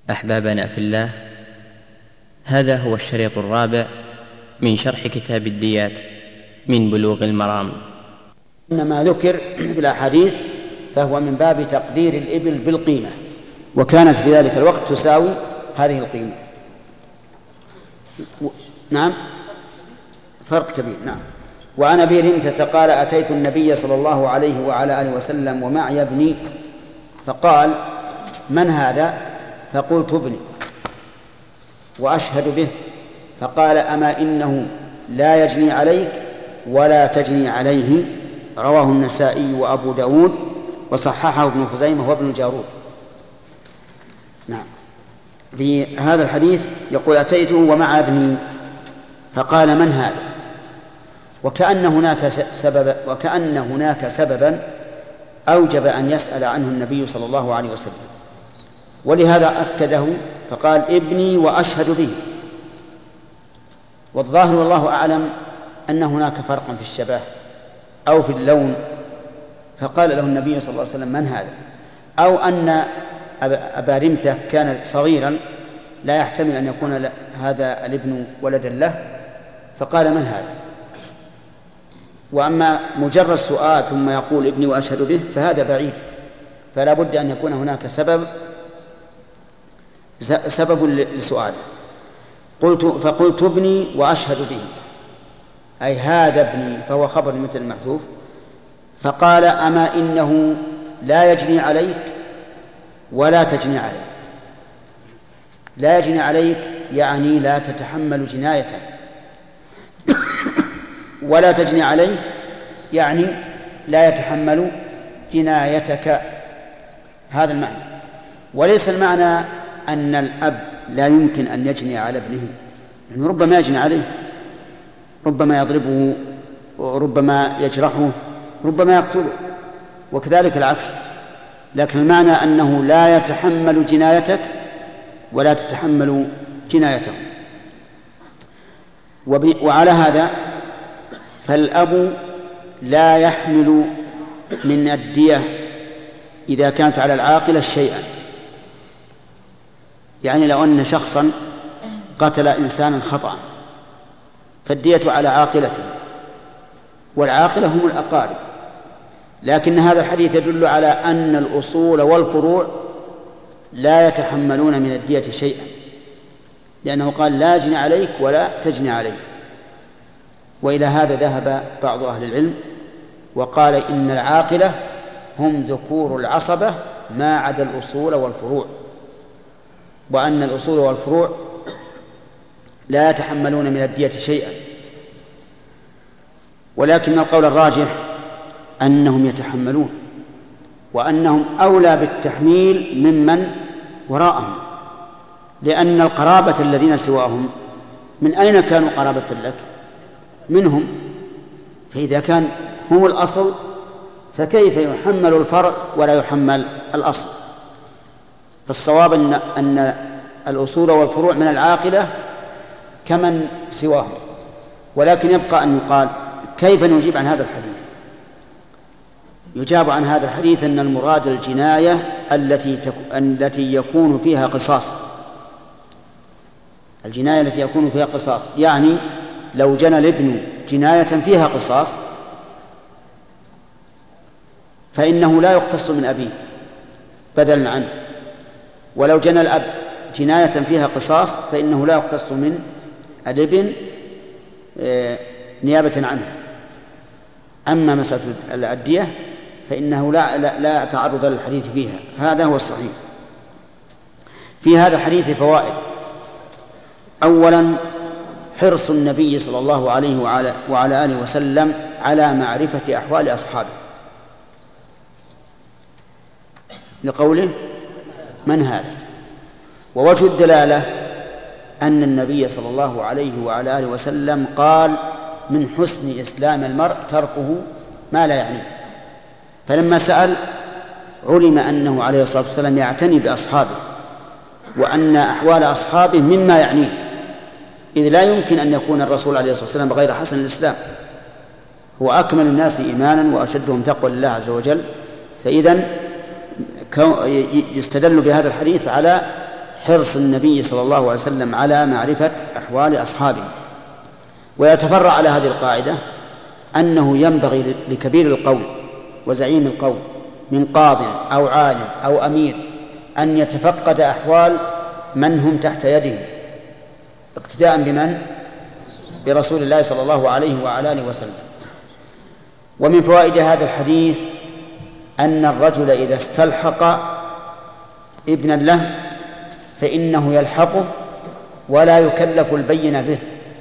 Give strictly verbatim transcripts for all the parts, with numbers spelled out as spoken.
أحبابنا في الله، هذا هو الشريط الرابع من شرح كتاب الديات من بلوغ المرام. إنما ذكر في الأحاديث فهو من باب تقدير الإبل بالقيمة، وكانت في ذلك الوقت تساوي هذه القيمة. و... نعم، فرق كبير. نعم. وعن أبي رمثة قال: أتيت النبي صلى الله عليه وعلى آله وسلم ومعي ابني، فقال: من هذا؟ فقلت: ابني وأشهد به. فقال: أما إنه لا يجني عليك ولا تجني عليه. رواه النسائي وأبو داود وصححه ابن خزيمة وابن الجارود. نعم. في هذا الحديث يقول: أتيته ومع ابني، فقال: من هذا؟ وكأن هناك سبب وكأن هناك سببا أوجب أن يسأل عنه النبي صلى الله عليه وسلم، ولهذا أكده فقال: ابني وأشهد به. والظاهر والله أعلم أن هناك فرقا في الشبه أو في اللون، فقال له النبي صلى الله عليه وسلم: من هذا؟ أو أن أبا رمثة كان صغيرا لا يحتمل أن يكون هذا الابن ولدا له، فقال: من هذا؟ وأما مجرد سؤال ثم يقول: ابني وأشهد به، فهذا بعيد، فلا بد أن يكون هناك سبب سبب لسؤاله. قلت فقلت: ابني وأشهد به، أي هذا ابني، فهو خبر مثل المحذوف. فقال: أما إنه لا يجني عليك ولا تجني عليه. لا يجني عليك يعني لا تتحمل جنايته، ولا تجني عليه يعني لا يتحمل جنايتك. هذا المعنى. وليس المعنى أن الأب لا يمكن أن يجني على ابنه، يعني ربما يجني عليه، ربما يضربه، ربما يجرحه، ربما يقتله، وكذلك العكس. لكن المعنى أنه لا يتحمل جنايتك ولا تتحمل جنايته. وعلى هذا فالأب لا يحمل من الدية إذا كانت على العاقلة شيئا. يعني لو أن شخصا قتل إنسانا خطأ فالدية على عاقلته، والعاقلة هم الأقارب. لكن هذا الحديث يدل على أن الأصول والفروع لا يتحملون من الدية شيئا، لأنه قال: لا يجني عليك ولا تجني عليه. وإلى هذا ذهب بعض أهل العلم وقال: إن العاقلة هم ذكور العصبة ما عدا الأصول والفروع، وأن الأصول والفروع لا يتحملون من الدية شيئا. ولكن القول الراجح أنهم يتحملون، وأنهم أولى بالتحميل ممن وراءهم، لأن القرابة الذين سواهم من أين كانوا قرابة لك؟ منهم. فإذا كان هم الأصل فكيف يحمل الفرع ولا يحمل الأصل؟ فالصواب أن, أن الأصول والفروع من العاقلة كمن سواهم. ولكن يبقى أن يقال: كيف نجيب عن هذا الحديث؟ يجاب عن هذا الحديث أن المراد الجناية التي, تك... التي يكون فيها قصاص. الجناية التي يكون فيها قصاص، يعني لو جنى الابن جناية فيها قصاص فإنه لا يقتص من أبيه بدلا عنه، ولو جنى الأب جناية فيها قصاص فإنه لا يقتص من الابن نيابة عنه. أما مسألة الدية فإنه لا, لا, لا تعرض للحديث فيها. هذا هو الصحيح. في هذا الحديث فوائد. أولا، حرص النبي صلى الله عليه وعلى, وعلى آله وسلم على معرفة أحوال أصحابه، لقوله: من هذا؟ ووجه الدلالة أن النبي صلى الله عليه وعلى آله وسلم قال: من حسن إسلام المرء تركه ما لا يعنيه. فلما سأل علم أنه عليه الصلاة والسلام يعتني بأصحابه، وأن أحوال أصحابه مما يعنيه، إذ لا يمكن أن يكون الرسول عليه الصلاة والسلام بغير حسن الإسلام، هو أكمل الناس إيمانا وأشدهم تقوى لله عز وجل. فإذن يستدل بهذا الحديث على حرص النبي صلى الله عليه وسلم على معرفة أحوال أصحابه. ويتفرع على هذه القاعدة أنه ينبغي لكبير القوم وزعيم القوم من قاض أو عالم أو أمير أن يتفقد أحوال من هم تحت يده اقتداء بمن؟ برسول الله صلى الله عليه وعلى آله وسلم. ومن فوائد هذا الحديث أن الرجل إذا استلحق ابنا له فإنه يلحقه ولا يكلف البينة به،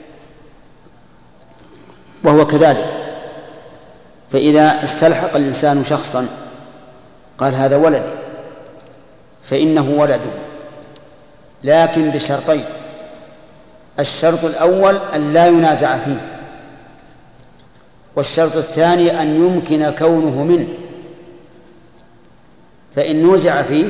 وهو كذلك. فإذا استلحق الإنسان شخصا قال هذا ولدي فإنه ولده، لكن بشرطين: الشرط الأول أن لا ينازع فيه، والشرط الثاني أن يمكن كونه منه. فإن نوزع فيه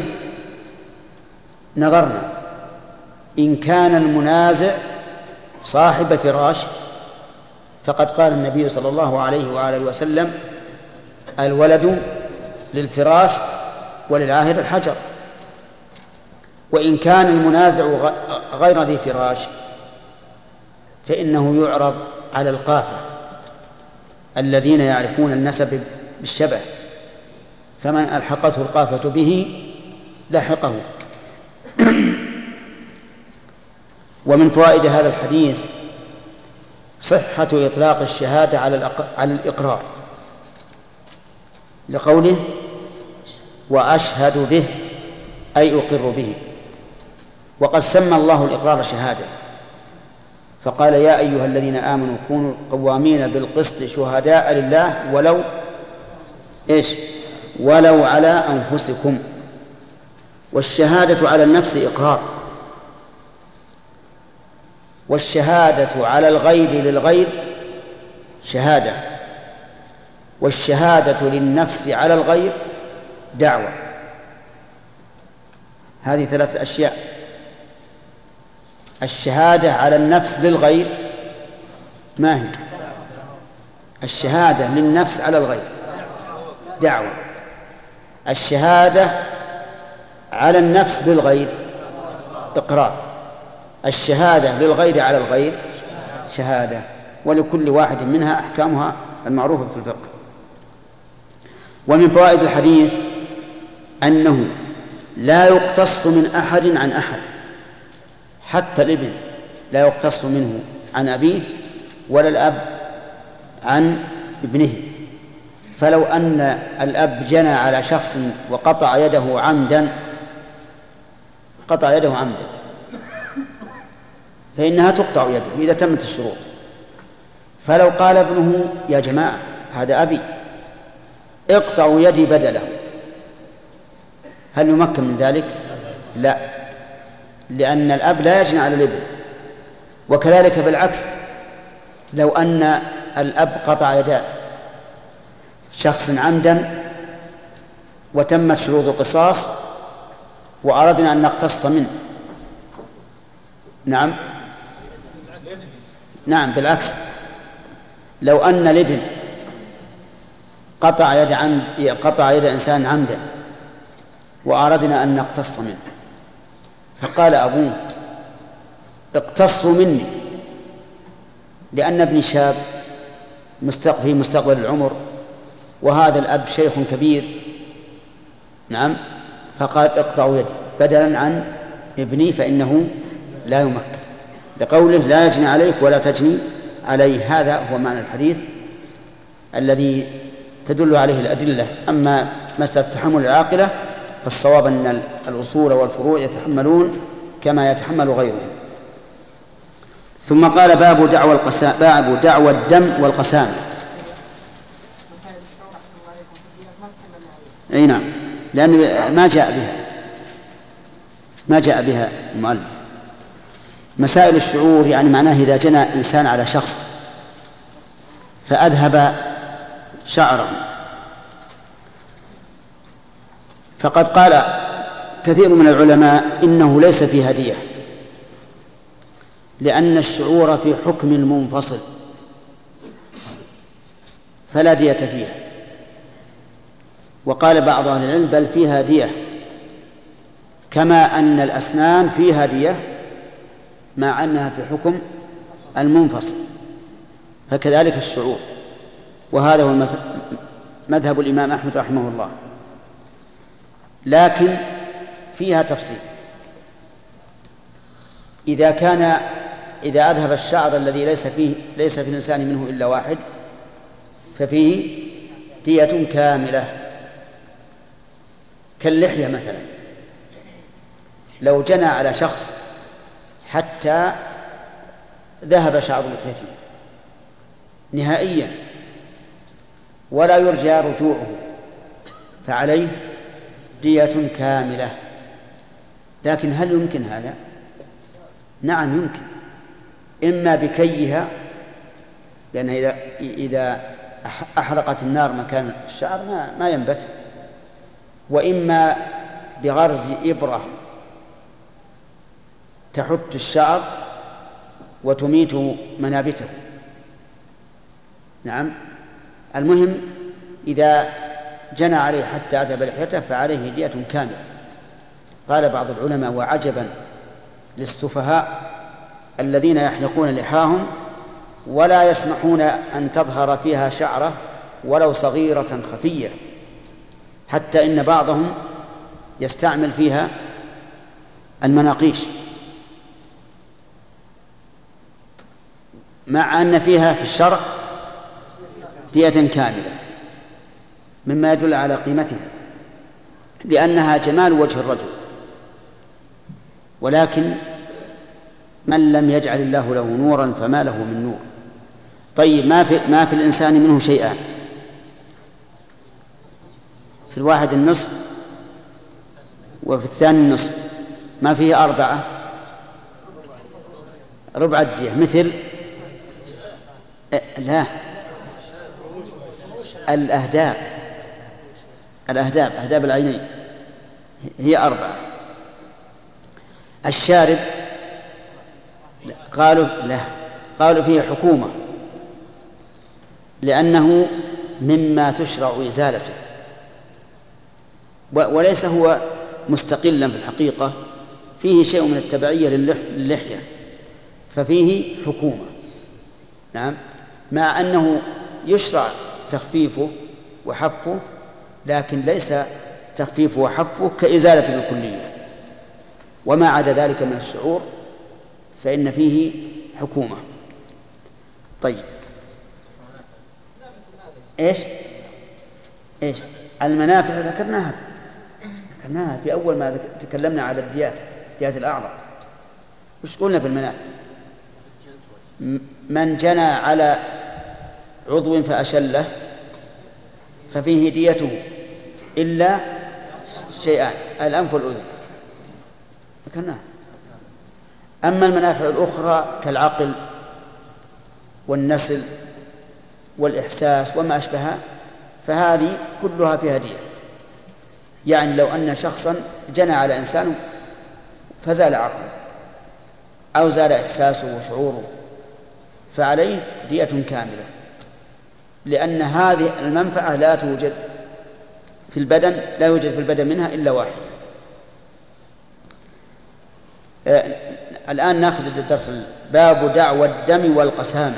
نظرنا، إن كان المنازع صاحب فراش فقد قال النبي صلى الله عليه وآله وسلم: الولد للفراش وللعاهر الحجر. وإن كان المنازع غير ذي فراش فإنه يعرض على القافة الذين يعرفون النسب بالشبه، فمن ألحقته القافة به لحقه. ومن فوائد هذا الحديث صحة إطلاق الشهادة على الإقرار، لقوله: وأشهد به أي أقر به. وقد سمى الله الإقرار شهادة، فقال: يا أيها الذين آمنوا كونوا قوامين بالقسط شهداء لله ولو إيش ولو على أنفسكم. والشهادة على النفس إقرار، والشهادة على الغير للغير شهادة، والشهادة للنفس على الغير دعوة. هذه ثلاث أشياء: الشهادة على النفس للغير ما هي؟ الشهادة للنفس على الغير دعوة، الشهادة على النفس للغير إقرار، الشهادة للغير على الغير شهادة. ولكل واحد منها أحكامها المعروفة في الفقه. ومن فوائد الحديث أنه لا يقتص من أحد عن أحد، حتى الابن لا يقتص منه عن أبيه ولا الأب عن ابنه. فلو أن الأب جنى على شخص وقطع يده عمدا قطع يده عمدا فإنها تقطع يده إذا تمت الشروط. فلو قال ابنه: يا جماعة هذا أبي اقطعوا يدي بدله، هل يمكن من ذلك؟ لا، لأن الأب لا يجني على الابن. وكذلك بالعكس، لو أن الأب قطع يد شخص عمدا وتمت شروط القصاص وأردنا أن نقتص منه، نعم نعم بالعكس، لو أن الابن قطع يد عمد قطع يد إنسان عمدا وأردنا أن نقتص منه، فقال أبوه: اقتصوا مني، لأن ابني شاب في مستقبل العمر وهذا الأب شيخ كبير، نعم، فقال: اقطعوا يدي بدلا عن ابني فإنه لا يمكن، لقوله: لا يجني عليك ولا تجني عليه. هذا هو معنى الحديث الذي تدل عليه الأدلة. أما مسألة تحمل العاقلة فالصواب أن الأصول والفروع يتحملون كما يتحمل غيرهم. ثم قال: باب دعوى القسام باب دعوى الدم والقسام. أي نعم، لأن ما جاء بها ما جاء بها المؤلف. مسائل الشعور يعني معناه إذا جنى إنسان على شخص فأذهب شعره، فقد قال كثير من العلماء إنه ليس فيها دية، لأن الشعور في حكم منفصل فلا دية فيها. وقال بعض أهل العلم: بل فيها دية، كما أن الأسنان فيها دية مع أنها في حكم المنفصل، فكذلك الشعور. وهذا هو مذهب الإمام أحمد رحمه الله. لكن فيها تفصيل. إذا كان إذا أذهب الشعر الذي ليس فيه ليس في الإنسان منه إلا واحد ففيه دية كاملة، كاللحية مثلا، لو جنى على شخص حتى ذهب شعر لحيته نهائيا ولا يرجى رجوعه فعليه دية كاملة. لكن هل يمكن هذا؟ نعم يمكن، إما بكيها، لأن إذا إذا أحرقت النار مكان الشعر ما ما ينبت، وإما بغرز إبرة تحت الشعر وتميت منابته. نعم، المهم إذا جنى عليه حتى أذهب لحيته فعليه دية كاملة. قال بعض العلماء: وعجبا للسفهاء الذين يحلقون لحاهم ولا يسمحون أن تظهر فيها شعرة ولو صغيرة خفية، حتى إن بعضهم يستعمل فيها المناقيش مع أن فيها في الشرع دية كاملة، مما يدل على قيمتها لأنها جمال وجه الرجل. ولكن من لم يجعل الله له نورا فما له من نور. طيب، ما في, ما في الإنسان منه شيئان، في الواحد النصف وفي الثاني النصف، ما فيه أربعة ربع الدية، مثل لا الأهداب الأهداب أهداب العينين هي أربعة. الشارب قالوا لا، قالوا فيه حكومة لأنه مما تشرع إزالته، وليس هو مستقلا في الحقيقة، فيه شيء من التبعية للحية ففيه حكومة. نعم، مع أنه يشرع تخفيفه وحفه، لكن ليس تخفيفه وحفه كإزالة بالكلية. وما عدا ذلك من الشعور فإن فيه حكومة. طيب، إيش إيش المنافع ذكرناها ذكرناها في أول ما تكلمنا على الديات، ديات الأعضاء. وش قلنا في المنافع؟ من جنى على عضو فأشله ففيه ديته إلا شيئان: الأنف والأذن، ذكرناها. أما المنافع الأخرى كالعقل والنسل والإحساس وما أشبهها فهذه كلها فيها دية. يعني لو أن شخصا جنى على إنسان فزال عقله أو زال إحساسه وشعوره فعليه دية كاملة، لأن هذه المنفعة لا توجد في البدن لا يوجد في البدن منها إلا واحدة. آه الآن نأخذ الدرس. باب دعوى الدم والقسامة.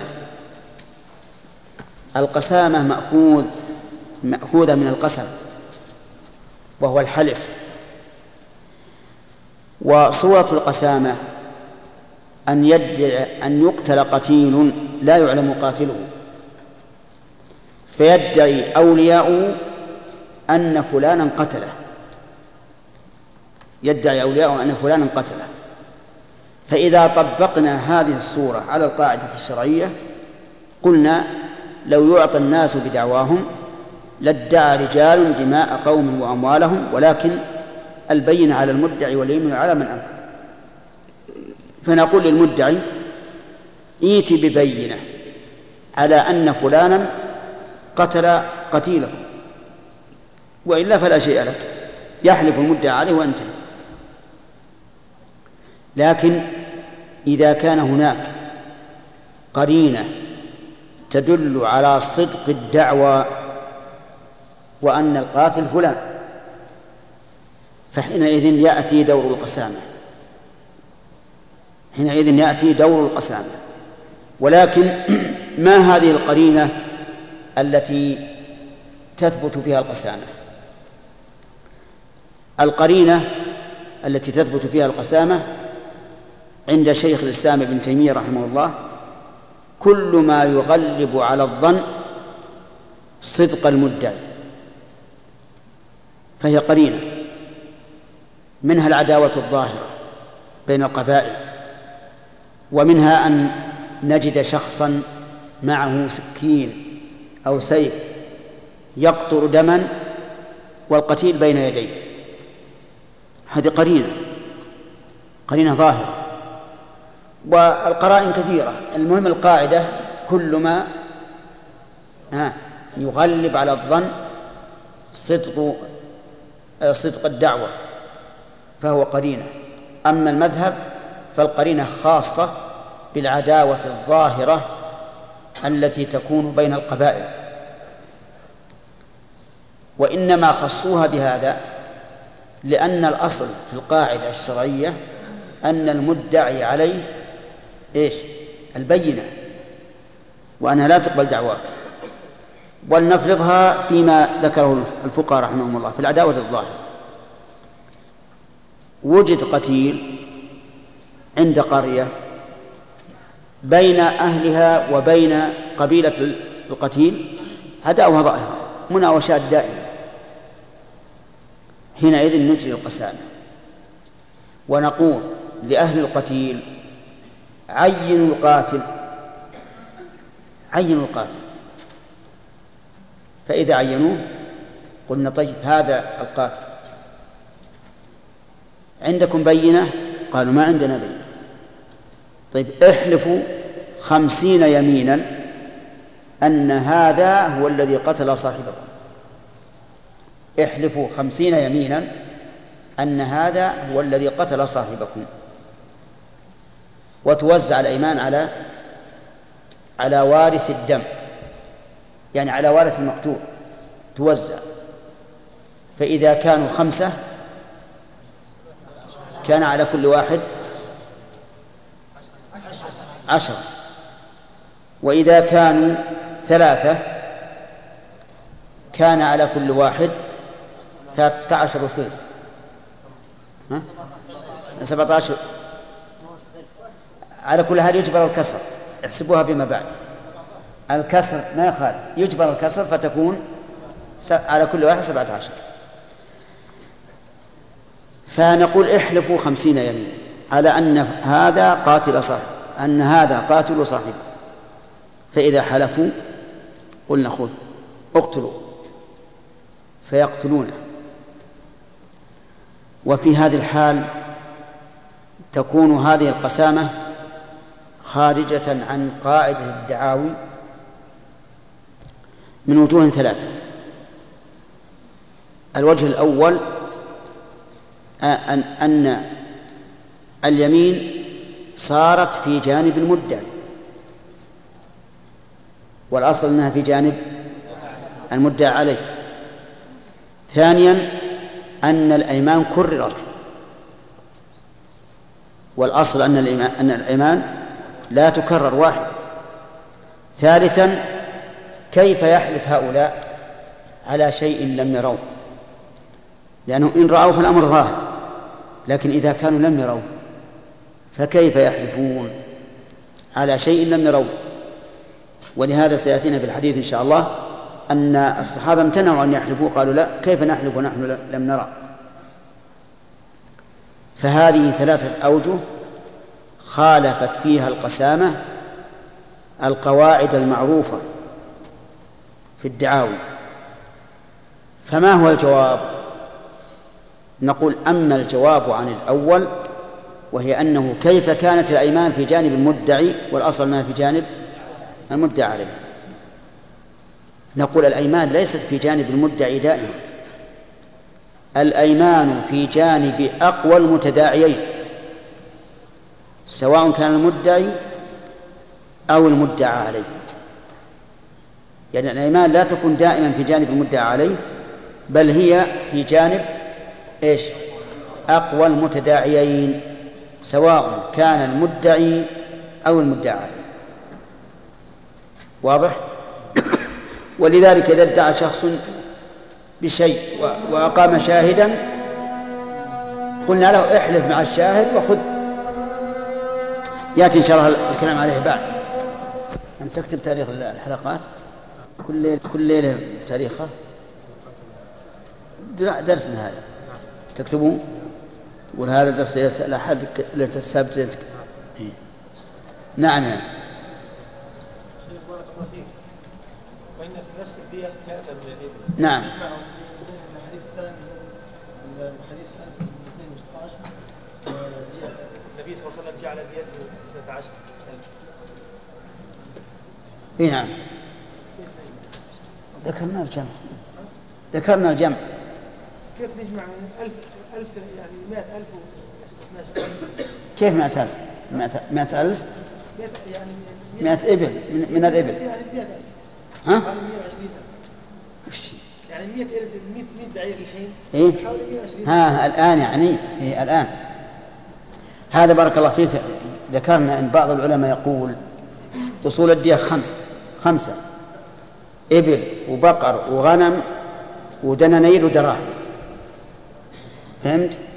القسامة مأخوذ مأخوذة من القسم وهو الحلف. وصورة القسامة أن يدعي أن يقتل قتيل لا يعلم قاتله، فيدعي أولياؤه أن فلانا قتله يدعي أولياؤه أن فلانا قتله. فإذا طبقنا هذه الصورة على القاعدة الشرعية قلنا: لو يعطى الناس بدعواهم لادعى رجال دماء قوم وأموالهم، ولكن البينة على المدعي واليمين على من أنكر. فنقول للمدعي: ائت ببينة على أن فلانا قتل قتيله، وإلا فلا شيء لك، يحلف المدعي عليه وانتهى. لكن إذا كان هناك قرينة تدل على صدق الدعوى وأن القاتل فلان، فحينئذ يأتي دور القسامة، حينئذ يأتي دور القسامة. ولكن ما هذه القرينة التي تثبت فيها القسامة؟ القرينة التي تثبت فيها القسامة عند شيخ الإسلام ابن تيمية رحمه الله كل ما يغلب على الظن صدق المدعي، فهي قرينة، منها العداوة الظاهرة بين القبائل، ومنها أن نجد شخصا معه سكين أو سيف يقطر دما والقتيل بين يديه، هذه قرينة، قرينة ظاهرة. والقرائن كثيرة. المهم القاعدة كل ما يغلب على الظن صدق صدق الدعوة فهو قرينة. أما المذهب فالقرينة خاصة بالعداوة الظاهرة التي تكون بين القبائل، وإنما خصوها بهذا لأن الأصل في القاعدة الشرعية أن المدعي عليه إيش؟ البينة، وأنها لا تقبل دعواه. ولنفرضها فيما ذكره الفقهاء رحمهم الله في العداوة الظاهرة. وجد قتيل عند قرية بين أهلها وبين قبيلة القتيل عداوة ظاهرة، مناوشات دائمة، حينئذ نجري القسامة ونقول لأهل القتيل عينوا القاتل، عينوا القاتل. فإذا عينوه قلنا طيب هذا القاتل عندكم بينة؟ قالوا ما عندنا بينة. طيب احلفوا خمسين يمينا أن هذا هو الذي قتل صاحبكم، احلفوا خمسين يمينا أن هذا هو الذي قتل صاحبكم، وتوزع الأيمان على على وارث الدم، يعني على وارث المقتول توزع. فإذا كانوا خمسة كان على كل واحد عشر، وإذا كانوا ثلاثة كان على كل واحد ثلاثة عشر وثلث، ها؟ سبعة عشر. على كل هذا يجبر الكسر، احسبوها فيما بعد. الكسر ما يخالف، يجبر الكسر فتكون على كل واحد سبعة عشر. فنقول احلفوا خمسين يمين على أن هذا قاتل صاحب، أن هذا قاتل صاحبه. فإذا حلفوا قلنا خذ اقتلوا، فيقتلونه. وفي هذه الحال تكون هذه القسامة خارجة عن قاعدة الدعاوي من وجوه ثلاثة. الوجه الأول أن, أن اليمين صارت في جانب المدعي، والأصل أنها في جانب المدعى عليه. ثانيا أن الأيمان كررت، والأصل أن الأيمان, أن الأيمان لا تكرر واحدة. ثالثا كيف يحلف هؤلاء على شيء لم يروه؟ لأنه إن رأوه فالأمر ظاهر، لكن إذا كانوا لم يروه فكيف يحلفون على شيء لم يروه؟ ولهذا سيأتينا في الحديث إن شاء الله أن الصحابة امتنعوا أن يحلفوا، قالوا لا، كيف نحلف ونحن لم نرى؟ فهذه ثلاثة أوجه خالفت فيها القسامة القواعد المعروفة في الدعاوي. فما هو الجواب؟ نقول أما الجواب عن الأول وهي أنه كيف كانت الأيمان في جانب المدعي والأصل أنها في جانب المدعى عليه، نقول الأيمان ليست في جانب المدعي دائما، الأيمان في جانب أقوى المتداعيين، سواء كان المدعي أو المدعى عليه. يعني الأيمان لا تكون دائما في جانب المدعى عليه، بل هي في جانب إيش؟ أقوى المتداعيين، سواء كان المدعي أو المدعى عليه. واضح؟ ولذلك إذا ادعى شخص بشيء وأقام شاهدا قلنا له احلف مع الشاهد وخذ، يأتي إن شاء الله الكلام عليه بعد. أن تكتب تاريخ الحلقات كل ليلة كل ليلة بتاريخها. درسنا هذا تكتبون، وهذا درس ليلة الأحد ليلة السبت. نعم يعني. وإن في نفس الدية مئة من الإبل. نعم. الحديث الثاني الحديث ألف واثنين وستة عشر النبي صلى الله عليه وسلم جعل ديته اثنتا عشر ألف. إيه نعم. ذكرنا الجمع ذكرنا الجمع كيف نجمع من ألف ألف يعني مئة ألف واثناشر ألف؟ كيف مئة ألف؟ مئة ألف يعني مئة إبل من, من الإبل يعني مئة ألف. ها؟ يعني مئة وعشرين ألف. يعني مئة ألف مئة بعير الحين. إيه؟ حوالي مئة وعشرين. ها الآن يعني إيه الآن. هذا بارك الله فيك. ذكرنا أن بعض العلماء يقول أصول الدية خمس خمسة: إبل وبقر وغنم ودنانير ودراهم. فهمت؟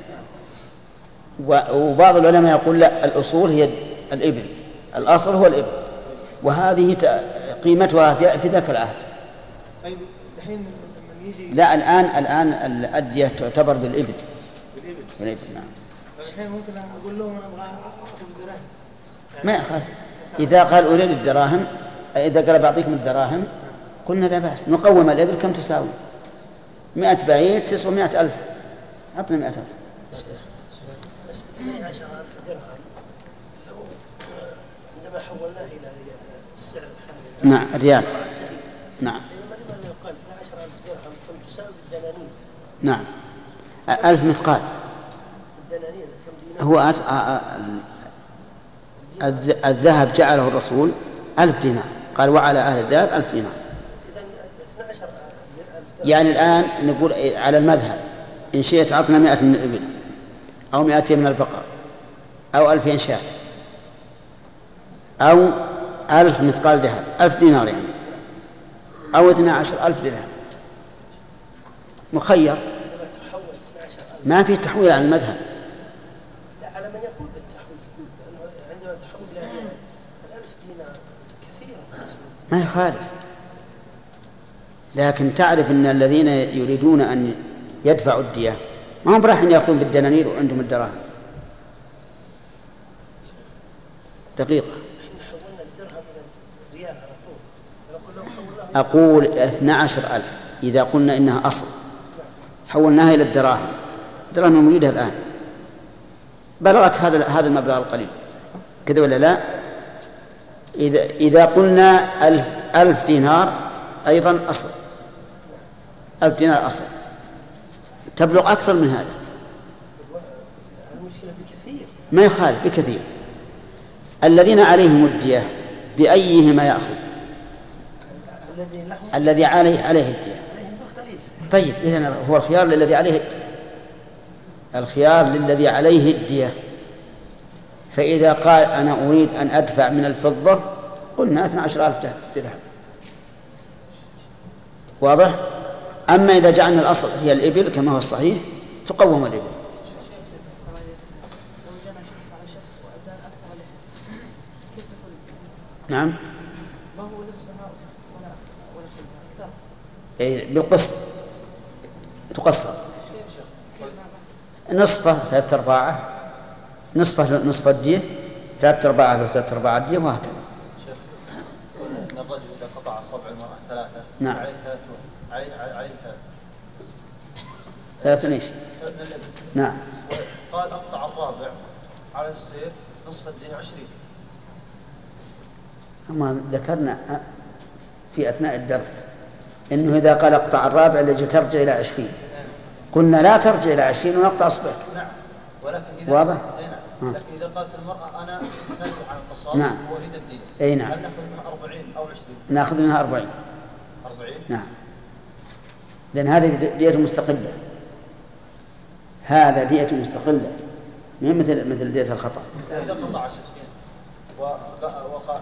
وبعض العلماء يقول لا، الأصول هي الإبل، الأصل هو الإبل، وهذه قيمتها في ذاك العهد. طيب الحين من يجي لا الآن الآن الأدية تعتبر بالإبل. بالإبل. بالإبل نعم. الحين ممكن أقول لهم أنا أبغى أخذ دراهم. ما يخالف. إذا قال أريد الدراهم، إذا قال بعطيكم الدراهم قلنا لا بأس، نقوم الإبل كم تساوي؟ مئة بعير تسوى مئة ألف، عطنا مئة ألف. بس اثني عشر ألف درهم عندما حولناه إلى السعر الحالي. نعم الريال. نعم. لما يقال اثني عشر ألف درهم كم تساوي الدنانير؟ نعم. ألف مثقال. الدنانير كم دينار؟ هو أس... الذهب جعله الرسول ألف دينار، قال وعلى أهل الذهب ألف دينار. إذن اثني عشر ألف. يعني الآن نقول على المذهب إن شئت عطنا مئة من الإبل أو مئتين من البقر أو ألفين شاة أو ألف مثقال ذهب، ألف دينار يعني، أو اثنى عشر ألف درهم، مخير. ما في تحويل على المذهب. لا، على من يقول بالتحويل. عندما تحول إلى الألف دينار كثير ما يخالف، لكن تعرف أن الذين يريدون أن يدفعوا الدية ما هم راح يأخذون بالدنانير وعندهم الدراهم. دقيقة. حولنا الدرهم إلى الريال على طول. أقول اثنى عشر ألف إذا قلنا إنها أصل، حولناها إلى الدراهم، الدراهم موجودة الآن بلغت هذا هذا المبلغ القليل كذا ولا لا؟ إذا إذا قلنا ألف ألف دينار أيضا أصل، ألف دينار أصل تبلغ أكثر من هذا. المشكلة بكثير. ما يخالف بكثير. الذين عليهم الدية بأيهما يأخذ؟ الذي له الذي عليه عليه الدية. طيب إذن هو الخيار للذي عليه الدية. الخيار للذي عليه الدية. فإذا قال أنا أريد أن أدفع من الفضة قلنا اثني عشر ألف درهم. واضح؟ أما إذا جعلنا الأصل هي الإبل كما هو الصحيح تقوم الإبل. نعم. ما هو نصفها ولا ولا أكثر؟ إيه بالقسط تقسط. نصفه ثلاثة أرباعه، نصفه نصف الدية، ثلاثة أرباعه وثلاثة أرباع الدية، وهكذا. شيخ إن الرجل إذا قطع أصابع المرأة ثلاثة نعم عليه ثلاثون عليه عليه ثلاثة ثلاثون إيش؟ نعم. قال أقطع الرابع على السير نصف الدية عشرين. أما ذكرنا في أثناء الدرس إنه إذا قال أقطع الرابع الذي ترجع إلى عشرين قلنا لا ترجع إلى عشرين ونقطع أصبعك. نعم. ولكن إذا واضح؟ نعم. لكن إذا قالت المرأة أنا نازل عن القصاص نعم. وأريد الدين. أي نعم. هل نأخذ منها أربعين أو عشرين؟ نأخذ منها أربعين. أربعين. نعم. لأن هذه دية مستقلة. هذا دية مستقلة من مثل مثل دية الخطأ. إذا قطع سكين وقع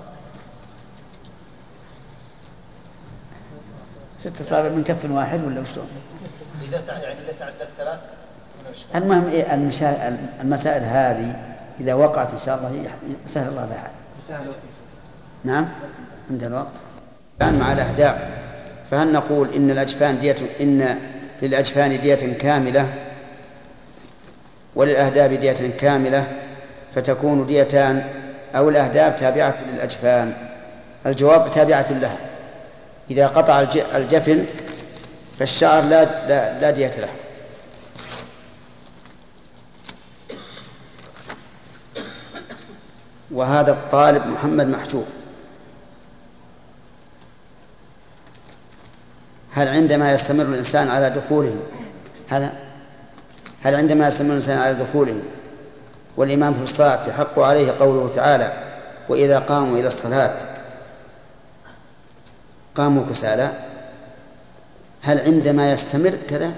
ستة أصابع من كف واحد ولا وشلون؟ إذا يعني إذا تعدت ثلاث. المهم إيه المشا... المسائل هذه إذا وقعت إن شاء الله سهل الله لها. نعم عند الوقت. الآن مع الأهداء، فهل نقول إن الأجفان دية إن للأجفان دية كاملة وللأهداب دية كاملة فتكون ديتان، أو الأهداب تابعة للأجفان؟ الجواب تابعة لها. إذا قطع الجفن فالشعر لا لا, لا دية له. وهذا الطالب محمد محجوب، هل عندما يستمر الإنسان على دخوله هذا هل عندما يستمر الإنسان على دخوله والإمام في الصلاة يحق عليه قوله تعالى وإذا قاموا إلى الصلاة قاموا كسالى؟ هل عندما يستمر كذا؟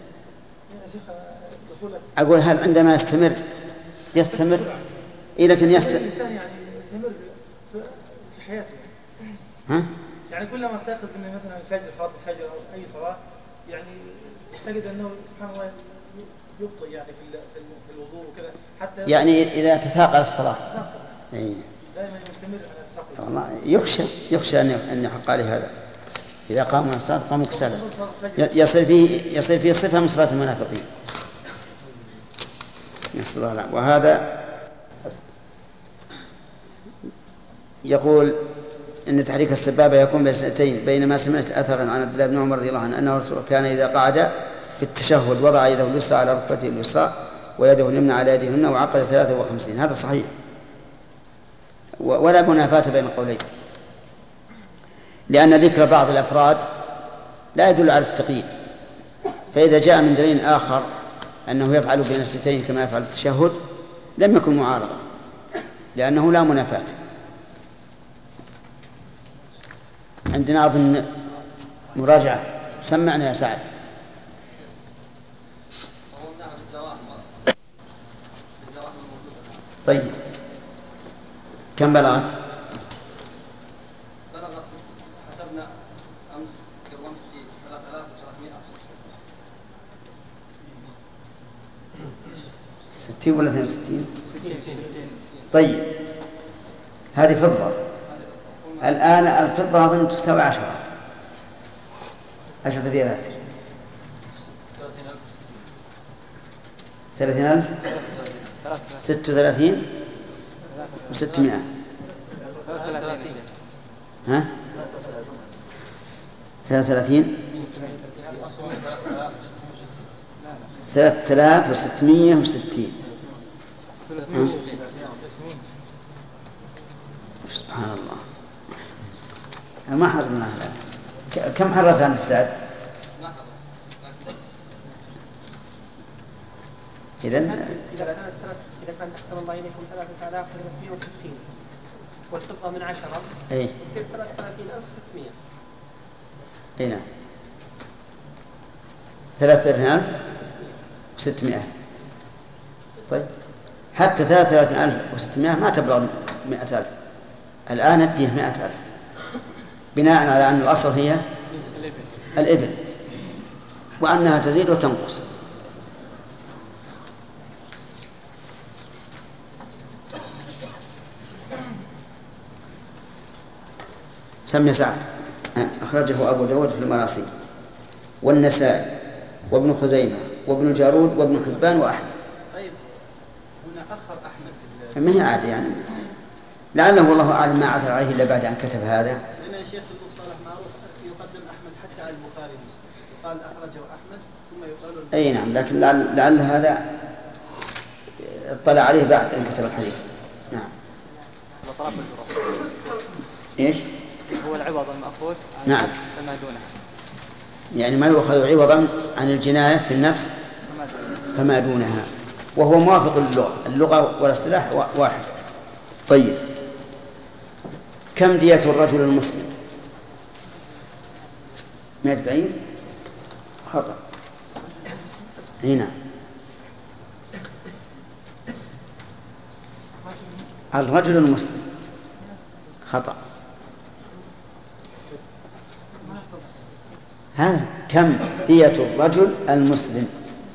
أقول هل عندما يستمر يستمر إيه لكن يستمر الإنسان يعني يستمر في حياته يعني. ها؟ يعني كلما استيقظ من مثلا الفجر صلاة الفجر أو أي صلاة يعني تجد أنه سبحان الله يبطئ يعني في في الوضوء وكذا حتى يعني إذا تثاقل الصلاة أي دائما يستمر على تثاقل والله يخشى يخشى أن أن يحق عليه هذا. إذا قاموا الصلاة قاموا كسالى يصير فيه يصير فيه صفة من صفات المنافقين. نسأل الله. وهذا يقول إن تحريك السبابة يكون بين سنتين، بينما سمعت أثرا عن عبد الله بن عمر رضي الله عنه أنه كان إذا قعد في التشهد وضع يده اليسرى على ركبته اليسرى ويده اليمنى على يده اليمنى وعقد ثلاثة وخمسين. هذا صحيح ولا منافاة بين القولين، لأن ذكر بعض الأفراد لا يدل على التقييد. فإذا جاء من دليل آخر أنه يفعل بين الستين كما يفعل التشهد لم يكن معارضة، لأنه لا منافاة. عندنا أظن مراجعة، سمعنا يا سعد. طيب كم بلغت؟ بلغت حسبنا أمس الرمز في ثلاثة آلاف وثلاثمائة ستين ولا اثنين وستين؟ طيب هذه فضة. الآن الفضة أظن تساوي عشرة عشرة ريالات. ثلاثين ألف ست وثلاثين وستمائة. ها ثلاثة وثلاثين ثلاثة آلاف وستمائة وستين. سبحان الله ما حرمنا هذا. كم حرث عن السعد؟ إذن إذا كانت إذا كانت أحسن الله إليكم ثلاثة آلاف وثلاثمائة وستين والفضة من عشرة أي يصير ثلاثة وثلاثين ألف وستمائة. أي نعم ثلاثة وثلاثين ألف وستمائة. طيب حتى ثلاثة وثلاثين ألف وستمائة ما تبلغ مئة ألف. الآن نديه مئة ألف بناء على أن الأصل هي الإبل وأنها تزيد وتنقص. سمي سعد. أخرجه أبو داود في المراسيل والنسائي وابن خزيمة وابن الجارود وابن حبان وأحمد. طيب هنا أخر أحمد في ما هي عادة يعني لعله والله أعلم ما عثر عليه إلا بعد أن كتب هذا. لأن يا شيخ المصطلح معروف يقدم أحمد حتى على البخاري ومسلم يقال أخرجه أحمد ثم يقال أي نعم لكن لعل, لعل هذا اطلع عليه بعد أن كتب الحديث. نعم. إيش؟ هو العوض المأخوذ نعم فما دونه، يعني ما يؤخذ عوضا عن الجناية في النفس فما دونها، وهو موافق للغة. اللغة والاصطلاح واحد. طيب كم دية الرجل المسلم؟ مئة بعير خطأ. هنا الرجل المسلم خطأ. ها كم دية الرجل المسلم؟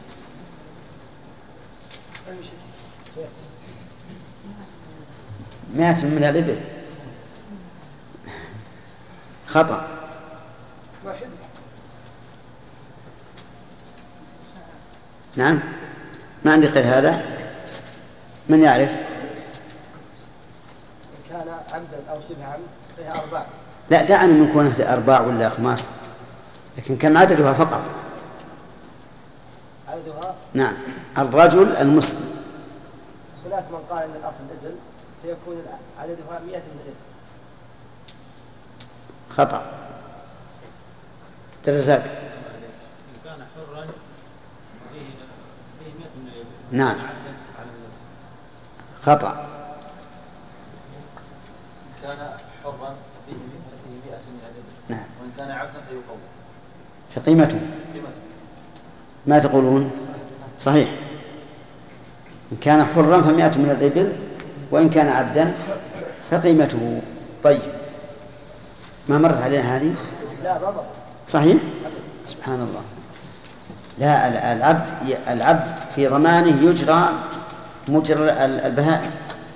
مئة من الإبل. خطأ. واحد. نعم ما عندي غير هذا. من يعرف؟ إن كان عمدا أو شبه عمد فيها أرباع. لا دعني من كونه أرباع ولا أخماس، لكن كم عددها فقط؟ عددها نعم الرجل المسلم. هناك من قال أن الأصل إبل فيكون عددها مئة من الإبل. خطأ. ترزاق. إن كان حرا فيه فيه مئة من الإبل. نعم. خطأ. إن كان حرا فيه مئة من الإبل. نعم. وإن كان عبدا فيقوم. فقيمته. قيمته. ما تقولون؟ صحيح. إن كان حرا فمئة من الإبل، وإن كان عبدا فقيمته. طيب ما مرت علينا هذه؟ لا ما مرت. صحيح؟ سبحان الله. لا العبد العبد في ضمانه يجرى مجرى البهائم،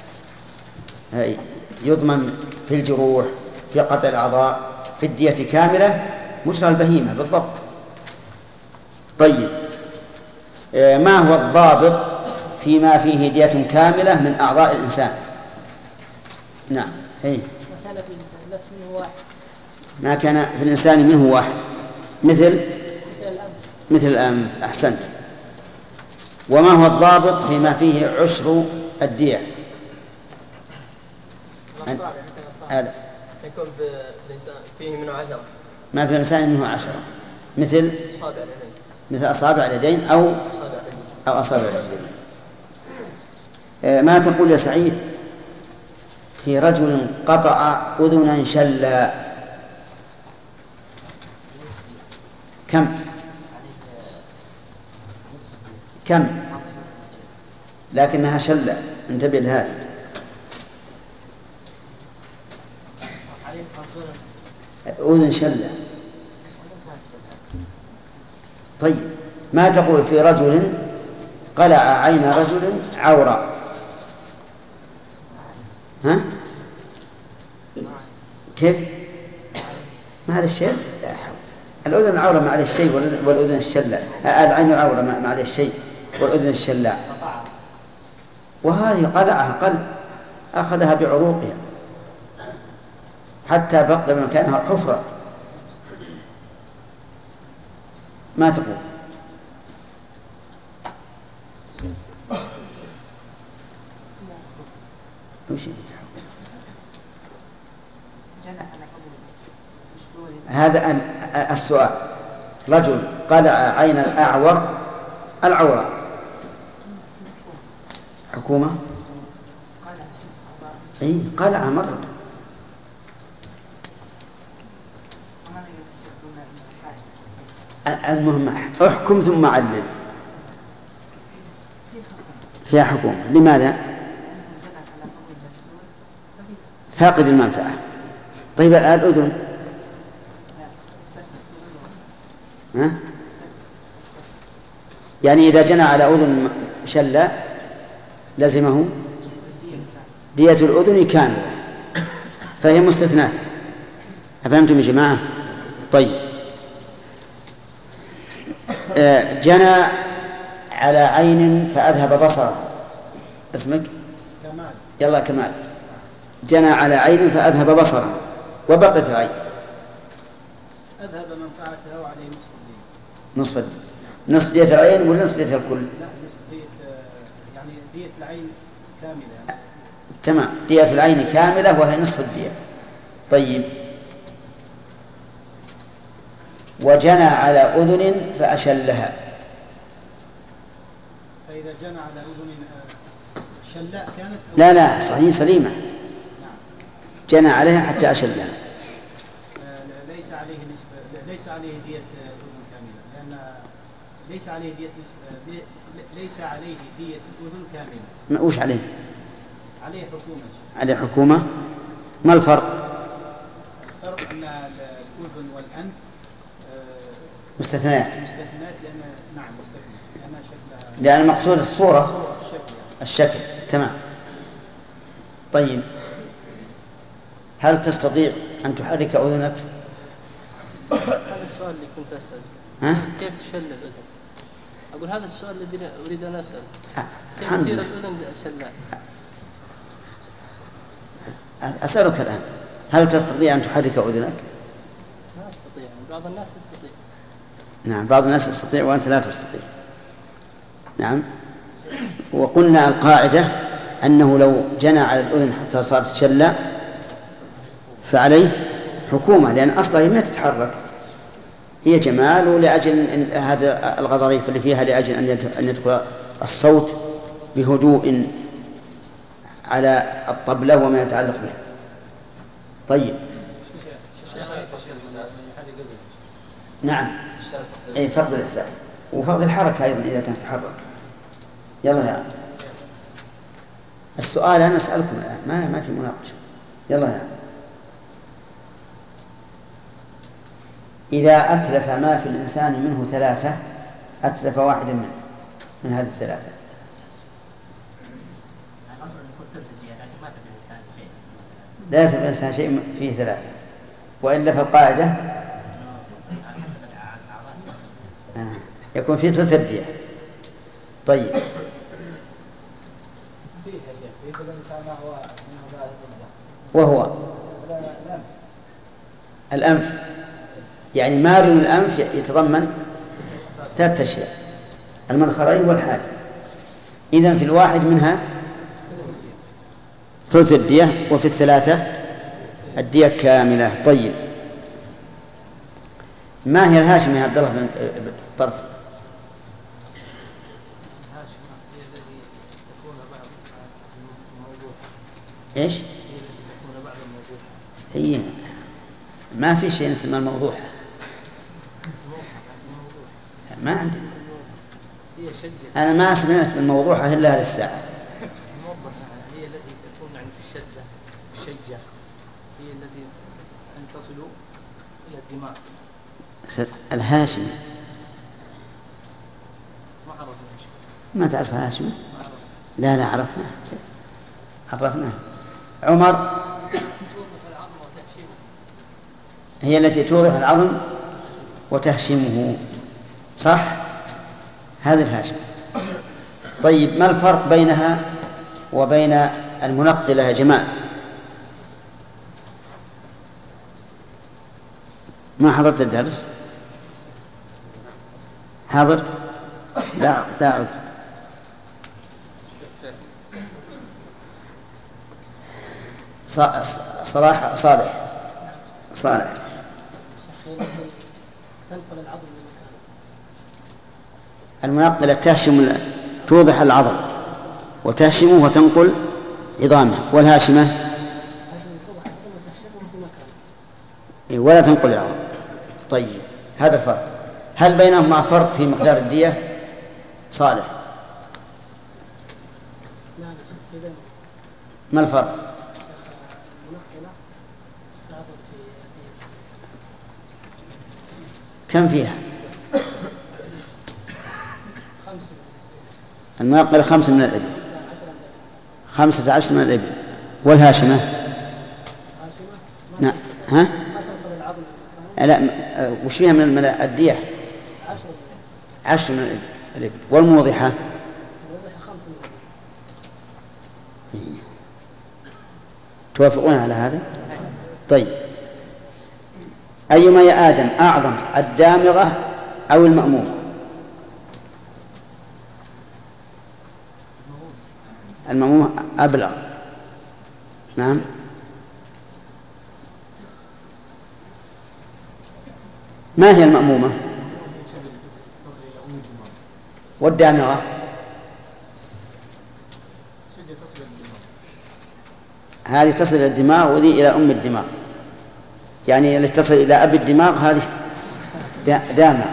يضمن في الجروح، في قطع الأعضاء، في الدية كاملة مجرى البهيمة بالضبط. طيب ما هو الضابط فيما فيه دية كاملة من أعضاء الإنسان؟ نعم هي. ما كان في النفس منه واحد. ما كان في الإنسان منه واحد مثل مثل الأنف. مثل الأنف. أحسنت. وما هو الضابط فيما فيه عشر الدية؟ هذا يكون فيه منه عشرة. ما في الإنسان منه عشرة مثل أصابع اليدين. مثل أصابع اليدين أو أصابع الرجل. أو أصابع الرجلين. ما تقول يا سعيد في رجل قطع أذنا شلا؟ كم كم لكنها شلة، انتبه لهذه. أذن شلة. طيب ما تقول في رجل قلع عين رجل عورة؟ ها كيف؟ ما هذا الشيء؟ الأذن العورة ما عليه الشيء والأذن الشلة، العين العورة ما عليه الشيء والأذن الشلة. وهذه قلعها قلب أخذها بعروقها حتى بقي مكانها حفرة. ما تقول؟ وش هذا السؤال؟ رجل قلع عين الأعور العورة، حكومة اي قلع مرة. المهم احكم ثم علل. فيها حكومة. لماذا؟ فاقد المنفعة. طيب الأذن ها؟ يعني إذا جنى على أذن شلة لزمه دية الأذن كاملة، فهي مستثنات. أفهمتم يا جماعة؟ طيب آه جنى على عين فأذهب بصره. اسمك؟ كمال. يلا كمال. جنى على عين فأذهب بصره وبقت العين. أذهب منفعتها وعليه نصف الدين. نصف الدين. نصف دية العين ولا نصف دية الكل؟ لا نصف دية، يعني دية العين كاملة يعني. تمام. دية العين كاملة وهي نصف الدية. طيب وجنى على أذن فأشلها. فإذا جنى على أذن شلاء كانت لا لا صحيح سليمة. جنى عليها حتى أشلها. ليس عليه نصف، ليس عليه دية أذن كاملة، لأن ليس عليه دية نصف، ليس عليه دية أذن كاملة. ما وش عليه؟ عليه حكومة. عليه حكومة. ما الفرق؟ الفرق أن الأذن والأنف مستثنيات. مستثنات لأن نعم مستثنى لأن شكلها لأن المقصود الصورة الشكل. الشكل. تمام. طيب هل تستطيع أن تحرك أذنك؟ هذا السؤال اللي كنت أسأل. ها؟ كيف تشل الأذن؟ أقول هذا السؤال الذي أريد أن أسأل. كيف الحمد تصير لله. الأذن شلاء؟ أسألك الآن، هل تستطيع أن تحرك أذنك؟ ما أستطيع، بعض الناس يستطيع. نعم بعض الناس يستطيع وأنت لا تستطيع. نعم. وقلنا القاعدة أنه لو جنى على الأذن حتى صارت شلة فعليه حكومة، لأن أصلا هي ما تتحرك، هي جمال ولأجل هذا الغضاريف اللي فيها لأجل أن يدخل الصوت بهدوء على الطبلة وما يتعلق بها. طيب نعم أي فقد الإحساس وفقد الحركة أيضا إذا كانت تتحرك. يلا يا السؤال أنا أسألكم الآن، ما ما في مناقشة. يلا يا إذا أتلف ما في الإنسان منه ثلاثة، أتلف واحدا منه من هذه الثلاثة، الأصل أن يكون ثلث الدية لكن ما في الإنسان شيء. لا يصل الإنسان شيء فيه ثلاثة، وإلا في القاعدة حسب الأعضاء تصل آه. يكون فيه ثلث الدية. طيب فيه يا شيخ في الإنسان ما هو منه ثلاثة أجزاء وهو الأنف، يعني مال الأنف يتضمن ثلاثة أشياء: المنخرين والحاجز. إذن في الواحد منها ثلث الدية وفي الثلاثة الدية كاملة. طيب ما هي الهاشمة يا عبد الله بن طرف؟ الهاشمة هي التي تكون بعد الموضوع. إيش؟ هي التي تكون بعد الموضوع. هي ما في شيء اسمه الموضوع، ما عندي. أنا ما سمعت بالموضوع إلا هذه الساعة. هي التي تكون يعني في الشدة الشجة، هي التي أن تصل إلى الدماغ. الهاشمة ما عرفنا شيء. ما تعرف هاشمة؟ لا لا عرفناها عرفناها. عمر هي التي توضح العظم وتهشمه، صح؟ هذه الهاشمة. طيب ما الفرق بينها وبين المنقلة يا جمال؟ ما حضرت الدرس؟ حاضر؟ لا لا عذر. صلاح صالح صالح المنقلة تهشم توضح العظم وتهشمه وتنقل عظامه، والهاشمة ولا تنقل عظام. طيب هذا الفرق. هل بينهما فرق في مقدار الدية؟ صالح ما الفرق؟ كم فيها؟ المنقلة خمس من الإبل، خمسة عشر من الإبل. والهاشمة نعم ها؟ لا وش فيها من الدية؟ عشر من الإبل. والموضحة توافقون على هذا؟ طيب أيما يا آدم أعظم، الدامغة أو المأمومة؟ المأمومة أبلغ. نعم. ما هي المأمومة؟ والدامغة؟ هذه تصل إلى الدماغ وذي إلى أم الدماغ، يعني اللي تصل إلى أب الدماغ هذه دامغ.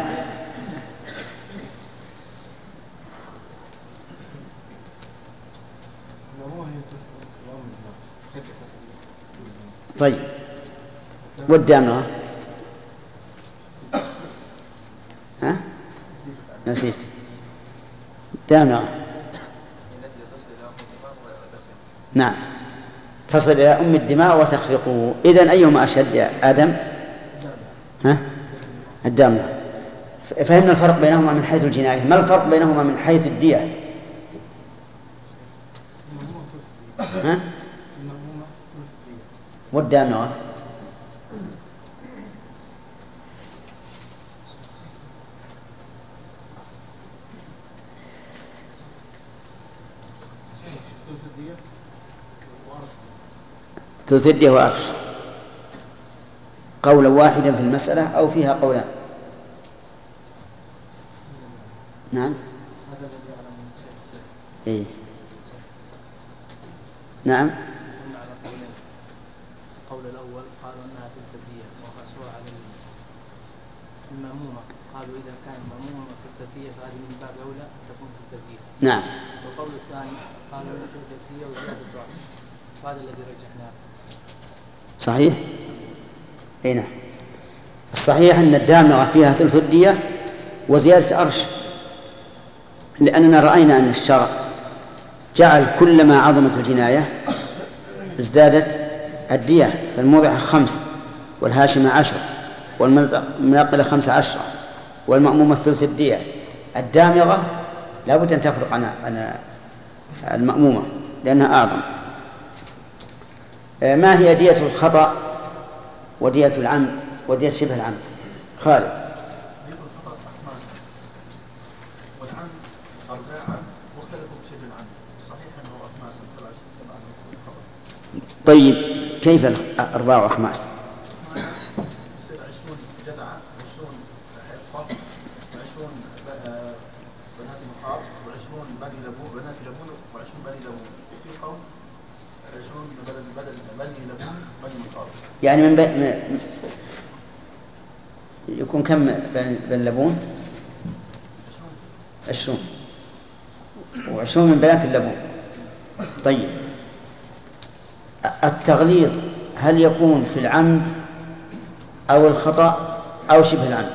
طيب والدامغة ها نسيت دامغة نعم تصل إلى أم الدماء وتخرقه. إذن أيهما أشد يا آدم؟ ها الدامغة. فهمنا الفرق بينهما من حيث الجناية. ما الفرق بينهما من حيث الدية؟ ها والدامغة ثلث الدية وعرش، قولا واحدا في المسألة أو فيها قولان. نعم إيه؟ نعم القول الأول قالوا أنها ثلث الدية وقاسوها على المأمومة، قالوا إذا كان المأمومة ثلث الدية فهذه من باب أولى أن تكون ثلث الدية. نعم. والقول الثاني قالوا أن ثلث الدية وزيادة الضعف، وهذا الذي رجحناه. صحيح؟ أي نعم. الصحيح أن الدامغة فيها ثلث الدية وزيادة أرش، لأننا رأينا أن الشرع جعل كلما عظمت الجناية ازدادت الدية، فالموضع خمس والهاشمة عشر والمناقلة خمس عشر والمأمومة ثلث الدية. الدامغة لا بد أن تفرق عن المأمومة لأنها أعظم. ما هي دية الخطأ ودية العمد ودية شبه العمد؟ خالد. دية الخطأ أخماس والعمد أرباعا واختلفوا بشبه العمد، صحيح أنه أخماس فلا شك أنه خطأ. طيب كيف أرباع وأخماس؟ يصير عشرون جدعة وعشرون حقة وعشرون بنات مخاض وعشرون بني لبون بنات لبون وعشرون بني لبون، وفي قول عشرون بدل بدل بني لبون بني مخاض. يعني من ب... يكون كم بن لبون؟ عشرون وعشرون من بنات اللبون. طيب التغليظ هل يكون في العمد أو الخطأ أو شبه العمد؟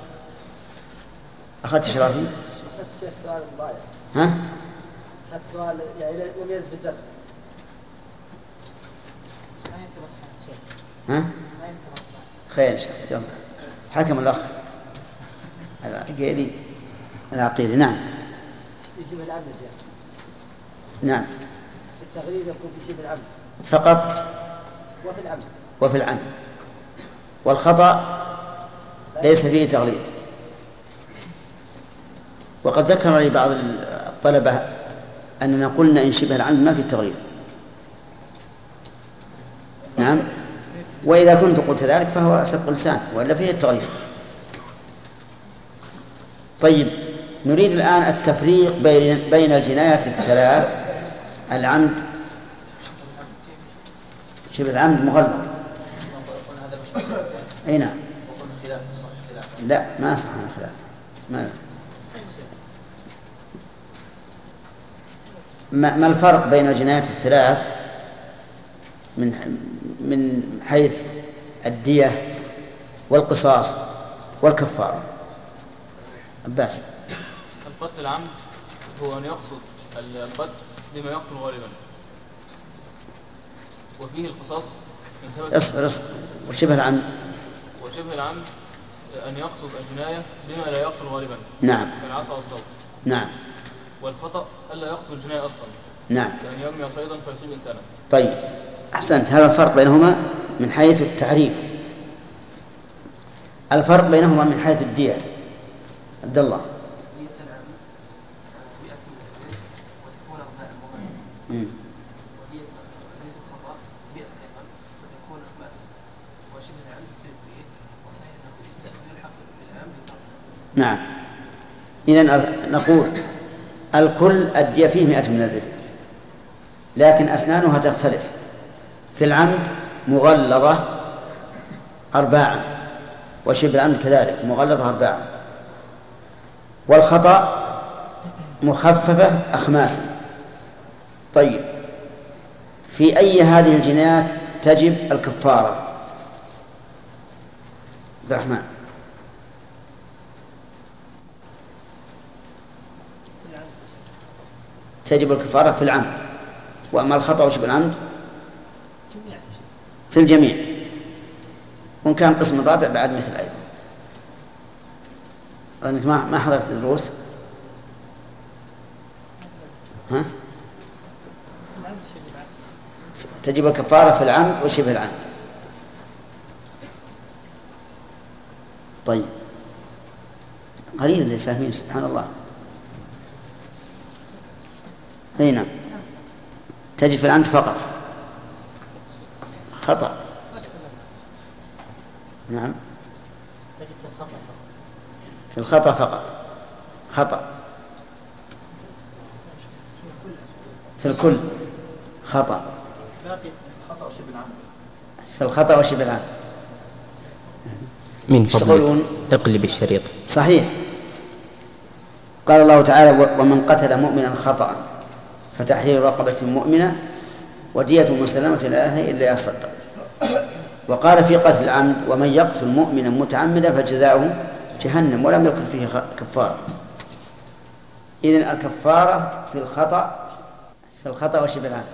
أخذت شرافي؟ أخذت شيخ سؤال ضايع. ها؟ أخذت سؤال يعني لم يرد في الدرس. ها؟ خير إن شاء الله. يلا حكم الأخ العقيدي العقيدي. نعم. في شبه العمد يا شيخ. نعم. التغليظ يكون في شبه العمد فقط وفي العمد وفي العمد، والخطأ ليس فيه تغليظ. وقد ذكر لي بعض الطلبة أننا قلنا إن شبه العمد ما في التغليظ. نعم. وإذا كنت قلت ذلك فهو سبق لسان وإلا فيه التغليظ. طيب نريد الآن التفريق بين بين الجنايات الثلاث: العمد، شبه العمد، مغلظ. أي نعم. لا ما صح خلاف. ما ما الفرق بين الجنايات الثلاث من من حيث الدية والقصاص والكفارة؟ عباس. القتل العمد هو أن يقصد القتل بما يقتل غالبا، وفيه القصاص من ثبت. اصبر اصبر. وشبه العمد؟ وشبه العمد أن يقصد الجناية بما لا يقتل غالبا. نعم. كالعصا والصوت. نعم. والخطأ ألا يقصد الجناية أصلا. نعم. كأن يرمي صيدا فيصيب إنسانا. طيب أحسنت. هذا الفرق بينهما من حيث التعريف. الفرق بينهما من حيث الدية. عبد الله. امم نعم. إذن نقول الكل الدية فيه مئة من الإبل، لكن أسنانها تختلف. في العمد مغلظة أرباعا، وشبه العمد كذلك مغلظة أرباعا، والخطأ مخففة أخماسا. طيب في أي هذه الجنايات تجب الكفارة؟ عبد الرحمن. تجب الكفارة في العمد، وأما الخطأ وشبه العمد في الجميع، وإن كان قسم ضابع بعد مثل أيضا. أنك ما ما حضرت الدروس؟ ها؟ تجب الكفارة في العمد وشبه العمد. طيب قليل اللي فاهمين، سبحان الله. هنا تجب في العمد فقط، خطأ. نعم في الخطأ فقط، خطأ في الكل خطأ، في الخطأ وشبه العمد. من فضلك اقلب الشريط. صحيح. قال الله تعالى: ومن قتل مؤمنا خطأ فتحرير رقبة مؤمنة ودية مسلمة إلى أهله إلا يصدق. وقال في قتل العمد: ومن يقتل مؤمنا متعمدا فجزاؤه جهنم، ولم يذكر فيه كفارة. إذن الكفارة في الخطأ في الخطأ وشبه العمد.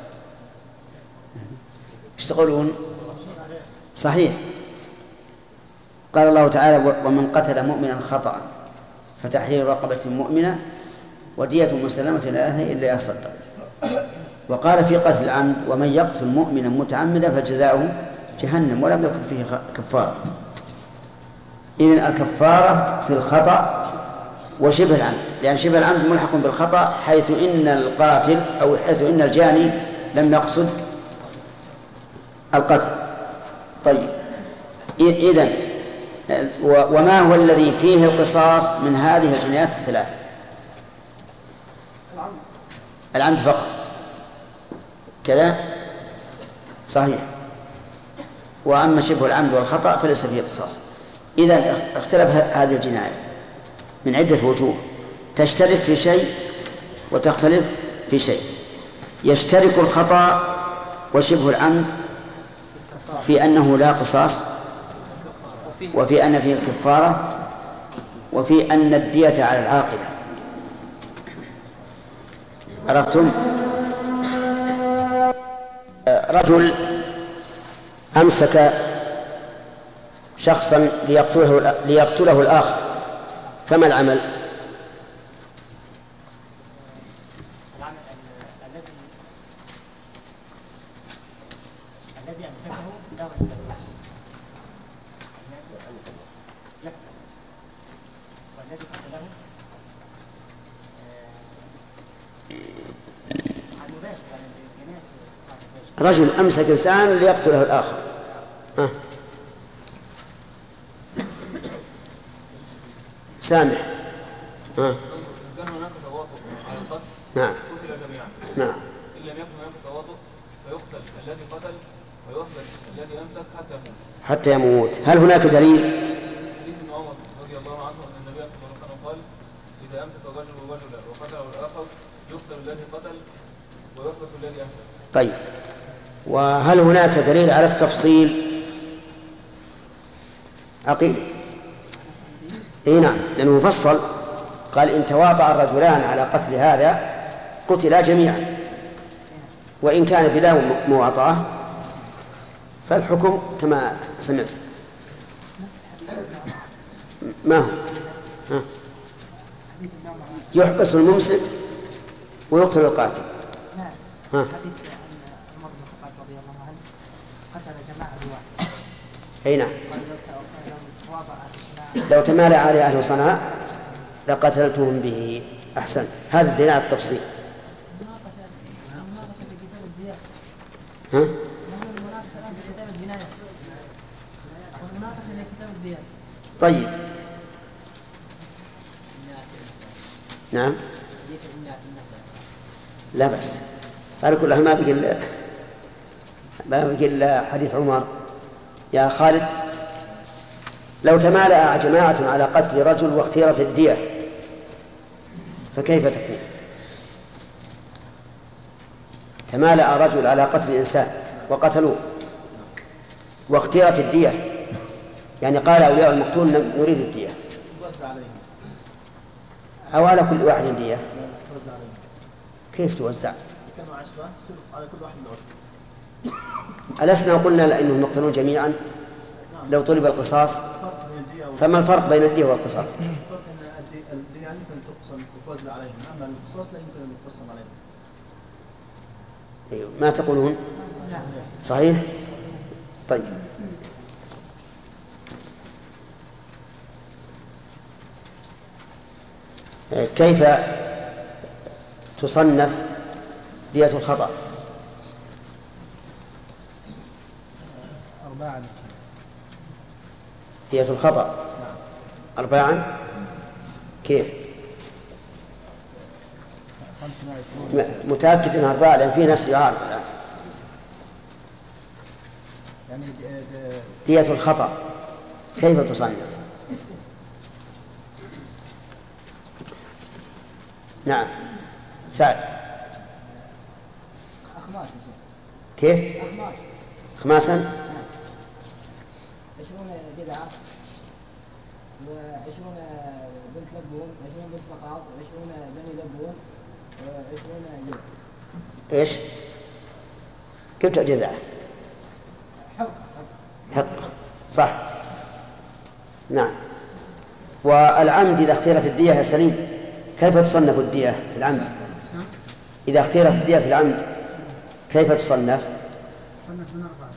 ايش تقولون؟ صحيح. قال الله تعالى: ومن قتل مؤمنا خطأ فتحرير رقبة مؤمنة ودية مسلمة إلى أهله إلا يصدق. وقال في قتل العمد: ومن يقتل مؤمنا متعمدا فجزاؤه جهنم، ولم يذكر فيه كفارة. إذن الكفارة في الخطأ وشبه العمد، لأن شبه العمد ملحق بالخطأ، حيث إن القاتل أو حيث إن الجاني لم يقصد القتل. طيب إذن وما هو الذي فيه القصاص من هذه الجنايات الثلاث؟ العمد فقط كذا، صحيح. وأما شبه العمد والخطأ فليس فيه قصاص. إذن اختلف هذه الجنايات من عدة وجوه، تشترك في شيء وتختلف في شيء. يشترك الخطأ وشبه العمد في أنه لا قصاص، وفي أن فيه الكفارة، وفي أن الدية على العاقلة. عرفتم؟ رجل أمسك شخصا ليقتله, ليقتله الآخر، فما العمل؟ الذي أمسكه لا بد من الحبس، يحبس، والذي قتله عن مباشر، يعني رجل أمسك إنسان ليقتله الآخر. ها. سامح. ها. كان هناك تواطؤ على القتل. نعم. قتل جميعا. نعم. إن لم يكن هناك تواطؤ فيقتل الذي قتل ويقتل الذي أمسك حتى يموت. حتى يموت. هل هناك دليل؟ حديث ابن عمر رضي الله عنه أن النبي صلى الله عليه وسلم قال: إذا أمسك الرجل رجلا وقتله الآخر يقتل الذي قتل ويحبس الذي أمسك. طيب، وهل هناك دليل على التفصيل؟ عقيل. اي نعم، لأنه مفصل، قال: إن تواطأ الرجلان على قتل هذا قتلا جميعا، وإن كان بلا مواطأة فالحكم كما سمعت. ما هو؟ ها. يحبس الممسك ويقتل القاتل. ها. اي نعم، لو تمالى عليه أهل صنعاء لقتلتهم به. أحسنت، هذا الدليل على التفصيل. ها؟ طيب، نعم، لا بأس. قال كلها ما بقي إلا ما بقي إلا حديث عمر. يا خالد، لو تمالأ جماعة على قتل رجل واختيرت الدية فكيف تكون؟ تمالأ رجل على قتل إنسان وقتلوه واختيرت الدية، يعني قال أولياء المقتول نريد الدية، أو على كل واحد دية؟ كيف توزع؟ على كل واحد ألسنا قلنا لأنهم يقتلون جميعا لو طلب القصاص؟ فما الفرق بين الدية والقصاص؟ الفرق أن الدية يمكن تقسم تتوزع عليهم، أما القصاص لا يمكن أن يقسم عليهم. أيوه. ما تقولون؟ صحيح؟ طيب. كيف تصنف دية الخطأ؟ أربعة. دية الخطأ أربعا. كيف؟ متأكد أنها أربعة لأن في ناس يعارض الآن. دية الخطأ كيف تصنف؟ نعم سعد. أخماس. كيف؟ أخماس. خماسا. عشرون جذعة وعشرون بنت لبون وعشرون بنت مخاض وعشرون بني لبون وعشرون جذعة. إيش؟ كم جذعة؟ حق. حق صح. نعم. والعمد إذا اختيرت الدية يا سليم كيف تصنف الدية في العمد؟ إذا اختيرت الدية في العمد كيف تصنف؟ تصنف من أربعة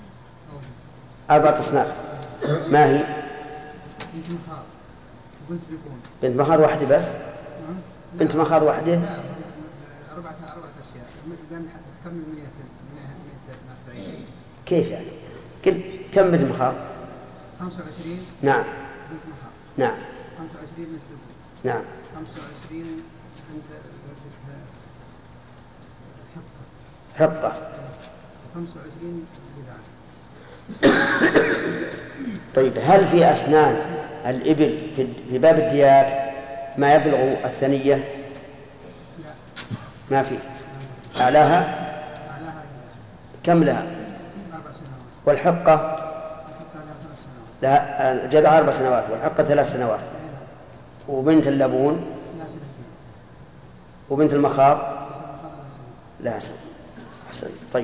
أربعة أصناف. ما هي؟ بنت مخاض وبنت لبون. بنت مخاض واحدة بس؟ بنت مخاض واحدة؟ أربعة أربعة أشياء لأن حتى تكمل مئة وأربعين. كيف يعني؟ كل كم بنت مخاض؟ خمسة وعشرين. نعم. بنت مخاض. نعم. خمسة وعشرين بنت لبون. نعم. خمسة وعشرين بنت حقة. حقة. خمسة وعشرين جذعة. طيب هل في أسنان الإبل في باب الديات ما يبلغ الثنية؟ لا. ما في. أعلاها؟ أعلاها كم لها؟ أربع سنوات. والحقة؟ الحقة لها ثلاث سنوات. لها الجذع أربع سنوات والحقة ثلاث سنوات. وبنت اللبون؟ لا سنتين. وبنت المخاض؟ لا سنة. أحسن. طيب.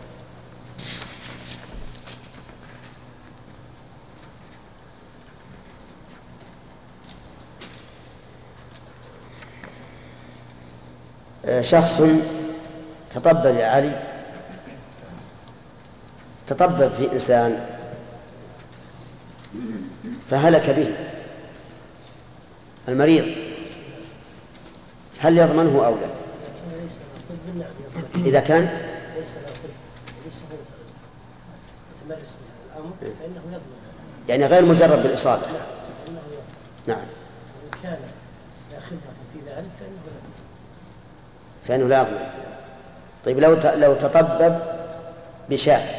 شخص تطبب يا علي، تطبب في إنسان فهلك به المريض، هل يضمنه أو لا؟ إذا كان ليس له طب ليس له يتمرس بهذا الأمر فإنه يضمن، يعني غير مجرد بالإصابة. نعم فإنه يضمن. نعم. وإن كان لا خبرة في ذلك فإنه لا يضمن. فإنه لا يضمن. طيب لو لو تطبب بشاة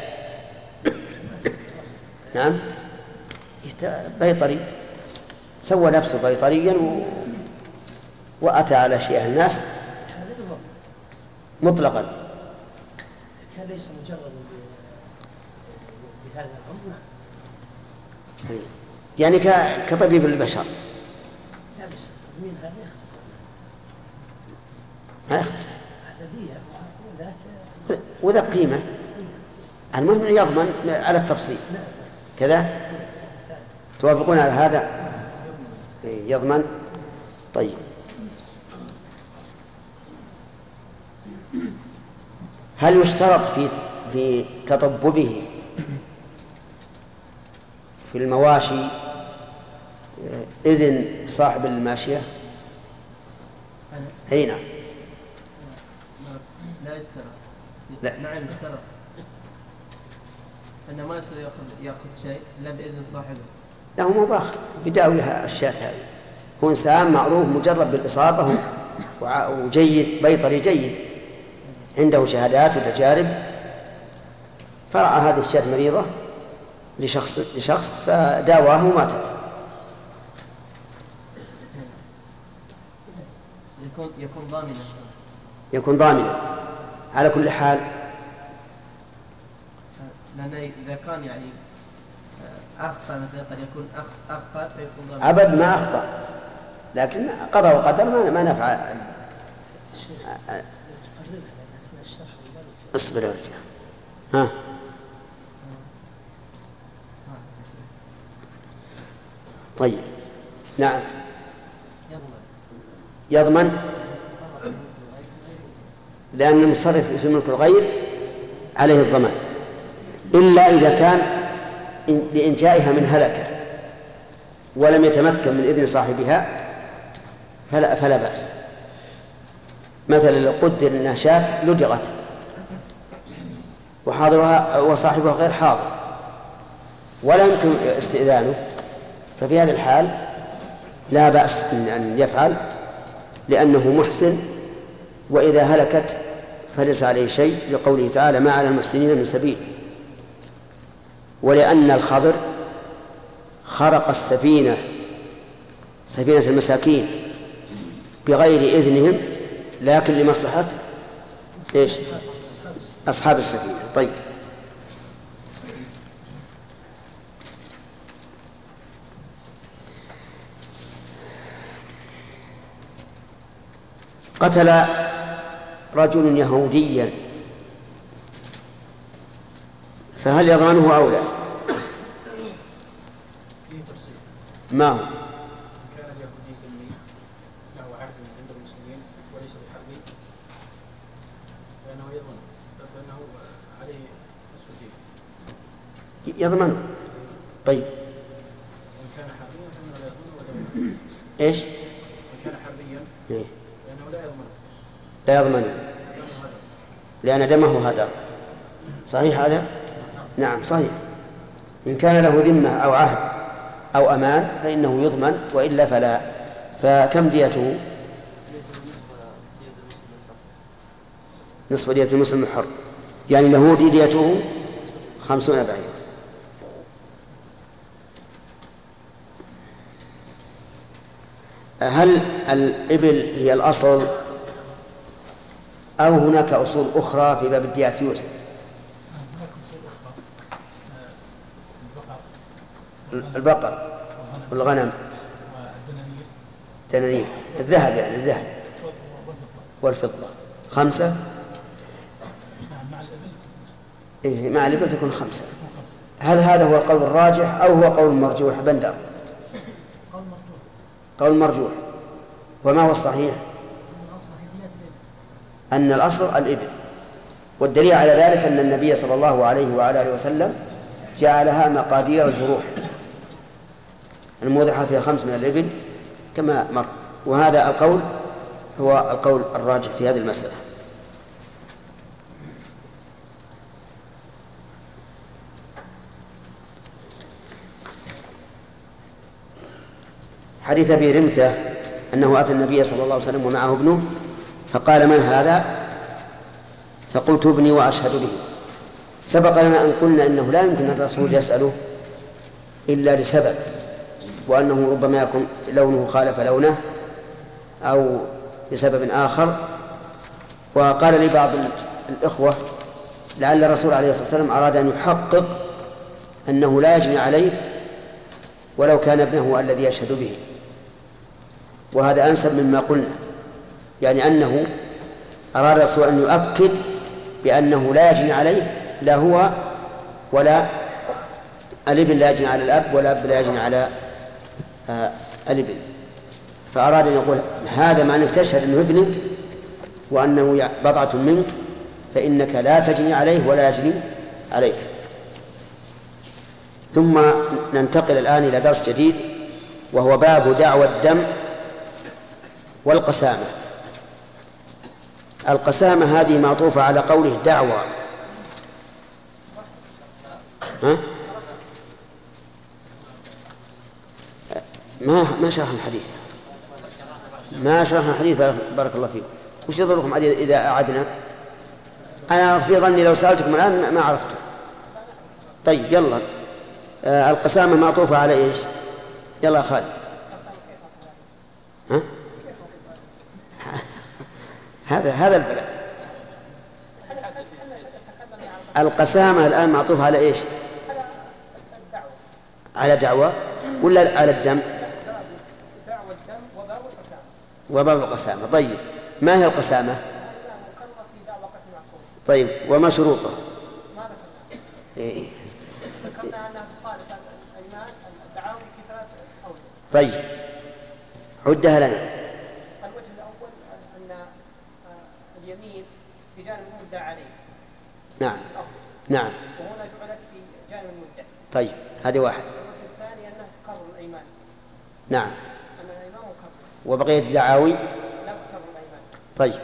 نعم بيطري، سوى نفسه بيطريا و... وأتى على شيء الناس مطلقا، كان ليس مجرد بهذا الأمر. يعني كطبيب البشر لا بس التضمين هذا يختلف. ما يختلف. هذا دية وذاك وذاك قيمة. المهم يضمن على التفصيل كذا. توافقون على هذا؟ يضمن. طيب هل يشترط في في تطببه في المواشي إذن صاحب الماشية؟ أي نعم. لا يشترط. لا. نعم يشترط. أنه ما يصير يأخذ يأخذ شيء إلا بإذن صاحبه. لا هو مباخ بداويها الشاة هذه، هو إنسان معروف مجرد بالإصابة وجيد بيطري جيد عنده شهادات وتجارب، فرأى هذه الشاة مريضة لشخص لشخص فداواه وماتت. يكون يكون ضامنا. يكون ضامنا. على كل حال لأن إذا كان يعني أخطأ مثلا قد يكون أخطأ فيكون أبد ما أخطأ، لكن قضى وقدر ما ما نفع. اصبر يا رجال. ها طيب نعم يضمن، لأن المتصرف في ملك الغير عليه الضمان، إلا إذا كان لإنجائها من هلكة ولم يتمكن من إذن صاحبها فلا, فلا بأس. مثلا لو قدر أنها شاة لدغت وحاضرها وصاحبها غير حاضر ولا يمكن استئذانه، ففي هذا الحال لا بأس أن يفعل لأنه محسن، وإذا هلكت فليس عليه شيء، لقوله تعالى ما على المحسنين من سبيل. ولأن الخضر خرق السفينة سفينة المساكين بغير إذنهم، لكن لمصلحة إيش؟ أصحاب السفينة. طيب قتل رجل يهوديا فهل يضمنه أو لا؟ ما هو؟ كان اليهودي ذمي له عهد عند المسلمين وليس بحربي فإنه يضمن، فإنه عليه نصف الدين. يضمنه. طيب إن كان حربيا فإنه لا يضمنه ولا يضمنه. إيش؟ إن كان حربيا إيه؟ فإنه لا يضمنه. لا يضمنه لأن دمه هدر. صحيح هذا؟ نعم صحيح. إن كان له ذمة أو عهد أو أمان فإنه يضمن، وإلا فلا. فكم ديته؟ نصف دية المسلم الحر، يعني له ديته خمسون بعير. هل الإبل هي الأصل أو هناك أصول أخرى في باب الديات يوسف؟ البقر والغنم الدنانير، الذهب يعني الذهب والفضة خمسة. إيه مع الإبل تكون خمسة. هل هذا هو القول الراجح أو هو قول مرجوح بندر؟ قول مرجوح. وما هو الصحيح؟ أن الأصل الإبل، والدليل على ذلك أن النبي صلى الله عليه وعلى آله وسلم جعلها مقادير الجروح الموضحة فيها خمس من الإبل كما مر، وهذا القول هو القول الراجح في هذه المسألة. حديث أبي رمثة أنه أتى النبي صلى الله عليه وسلم ومعه ابنه فقال من هذا؟ فقلت ابني وأشهد به. سبق لنا أن قلنا إنه لا يمكن الرسول يسأله إلا لسبب، وأنه ربما يكون لونه خالف لونه أو لسبب آخر. وقال لي بعض الإخوة لعل الرسول عليه الصلاة والسلام أراد أن يحقق أنه لا يجني عليه ولو كان ابنه الذي يشهد به، وهذا أنسب مما قلنا، يعني أنه أراد الرسول أن يؤكد بأنه لا يجني عليه، لا هو ولا الابن لا يجني على الأب ولا الأب لا يجني على آه الابن. فأراد أن يقول هذا ما أنك تشهد أنه ابنك وأنه بضعة منك فإنك لا تجني عليه ولا يجني عليك. ثم ننتقل الآن إلى درس جديد وهو باب دعوى الدم والقسامة. القسامة هذه معطوفة على قوله دعوى. ها؟ ما ما شرح الحديث ما شرح الحديث بارك الله فيكم. وش يضركم إذا أعدنا؟ أنا في ظني لو سألتكم الآن ما عرفتم. طيب يلا. آه القسامة معطوفة على إيش؟ يلا خالد. ها؟ هذا هذا البلد. القسامة الآن معطوف على إيش؟ على دعوة ولا على الدم؟ دعوة الدم وباب القسامة. وباب القسامة. طيب ما هي القسامة؟ طيب وما شروطها؟ ما ذكرنا. إيه؟ ذكرنا أنها تخالف الأيمان الدعاوى في ثلاث أوجه. طيب عدها لنا. الوجه الأول أن اليمين في جانب المدعى عليه. نعم. الأصل. نعم. وهنا جعلت في جانب المدعى. طيب هذه واحد. الوجه الثاني أنه تكرر الأيمان. نعم. أن الأيمان مكرر. وبقية الدعاوي؟ لا تكرر الأيمان. طيب.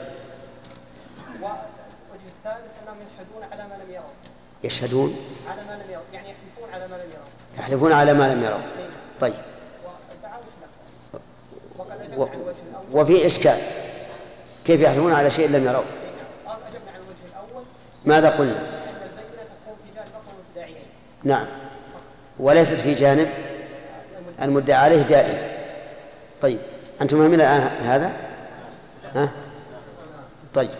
والوجه الثالث أنهم يشهدون على ما لم يروا. يشهدون؟ على ما لم يروا، يعني يحلفون على ما لم يروا. يحلفون على ما لم يروا. طيب. والدعاوى لا. وقد أجبنا و... عن الوجه الأول. وفي إشكال كيف يحلفون على شيء لم يروا؟ قال أجبنا عن الوجه الأول. ماذا قلنا؟ أن البينة تكون في جانب أقوى المدعيين. نعم. وليست في جانب المدعى عليه دائما. طيب أنتم فاهمين الآن هذا؟ ها؟ طيب.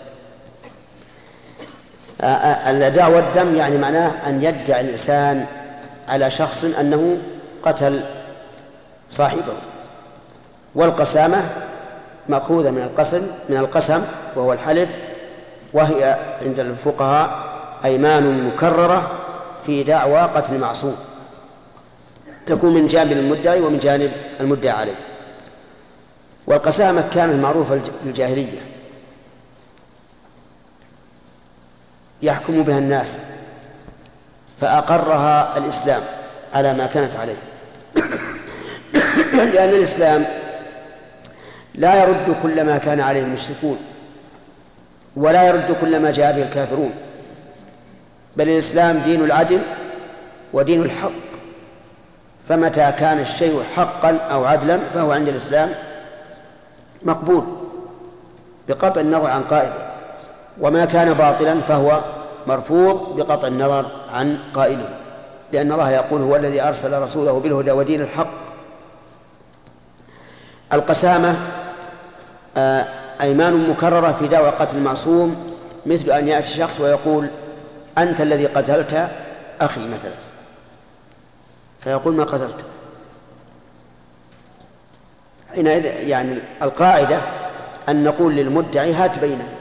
الدعوى والدم يعني معناه أن يدعي الإنسان على شخص أنه قتل صاحبه. والقسامة مأخوذة من القسم من القسم وهو الحلف، وهي عند الفقهاء أيمان مكررة في دعوى قتل معصوم تكون من جانب المدعي ومن جانب المدعى عليه. والقسامة كانت معروفة في الجاهلية يحكم بها الناس، فأقرها الإسلام على ما كانت عليه لأن الإسلام لا يرد كل ما كان عليه المشركون ولا يرد كل ما جاء به الكافرون، بل الإسلام دين العدل ودين الحق، فمتى كان الشيء حقا أو عدلا فهو عند الإسلام مقبول بقطع النظر عن قائله، وما كان باطلا فهو مرفوض بقطع النظر عن قائله، لأن الله يقول هو الذي أرسل رسوله بالهدى ودين الحق. القسامة أيمان مكررة في دعوى قتل المعصوم، مثل أن يأتي شخص ويقول أنت الذي قتلت أخي مثلا، فيقول ما قتلت. حينئذ يعني القاعدة أن نقول للمدعي هات بينه،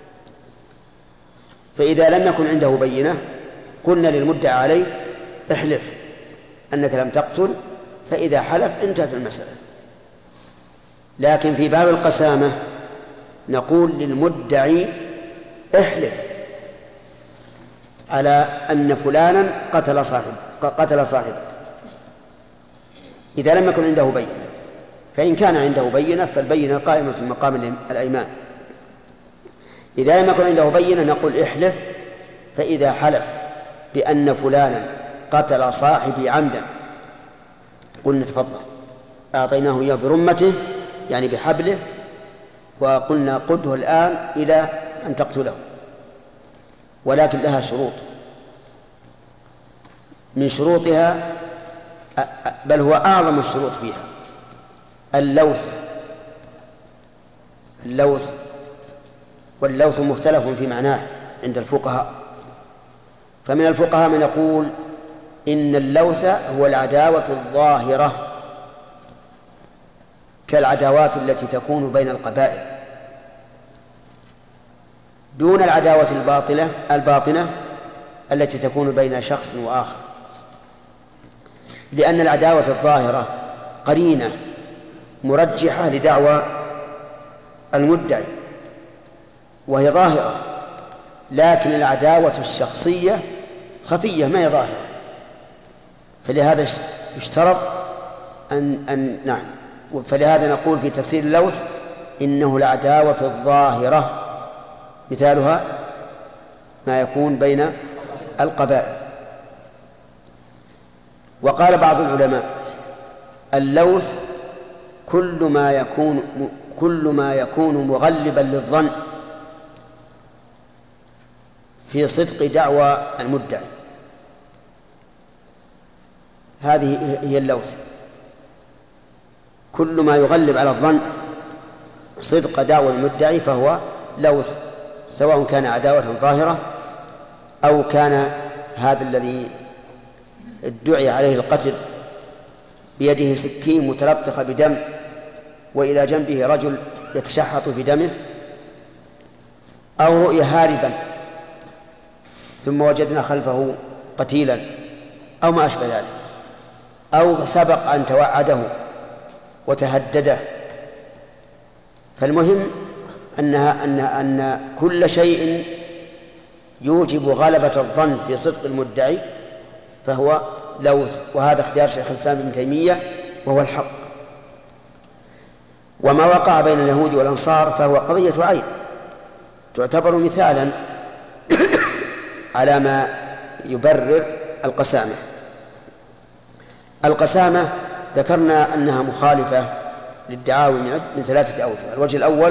فإذا لم يكن عنده بينة قلنا للمدعي عليه احلف أنك لم تقتل، فإذا حلف انتهت المسألة. لكن في باب القسامة نقول للمدعي احلف على أن فلانا قتل صاحب قتل صاحبه إذا لم يكن عنده بينة، فإن كان عنده بينة فالبينة قائمة مقام الأيمان. إذا لم يكن عنده بينة نقول احلف، فإذا حلف بأن فلانا قتل صاحبي عمدا قلنا تفضل، أعطيناه إياه برمته يعني بحبله، وقلنا قده الآن إلى أن تقتله، ولكن لها شروط. من شروطها بل هو أعظم الشروط فيها اللوث. اللوث واللوث مختلف في معناه عند الفقهاء، فمن الفقهاء من يقول إن اللوث هو العداوة الظاهرة كالعداوات التي تكون بين القبائل، دون العداوة الباطلة الباطنة التي تكون بين شخص وآخر، لأن العداوة الظاهرة قرينة مرجحة لدعوى المدعي وهي ظاهرة، لكن العداوة الشخصية خفية ما هي ظاهرة، فلهذا يشترط أن, أن نعم فلهذا نقول في تفسير اللوث إنه العداوة الظاهرة، مثالها ما يكون بين القبائل. وقال بعض العلماء اللوث كل ما يكون كل ما يكون مغلبا للظن في صدق دعوى المدعي، هذه هي اللوث. كل ما يغلب على الظن صدق دعوى المدعي فهو لوث، سواء كان عداوة ظاهرة أو كان هذا الذي ادعي عليه القتل بيده سكين متلطخة بدم وإلى جنبه رجل يتشحط في دمه، أو رؤيا هاربا ثم وجدنا خلفه قتيلا أو ما أشبه ذلك، أو سبق أن توعده وتهدده. فالمهم أنها أن أن كل شيء يوجب غلبة الظن في صدق المدعي فهو لوث، وهذا اختيار شيخ الإسلام ابن تيمية وهو الحق. وما وقع بين اليهود والأنصار فهو قضية عين تعتبر مثالا على ما يبرر القسامة. القسامة ذكرنا أنها مخالفة للدعاوى من ثلاثة أوجه. الوجه الأول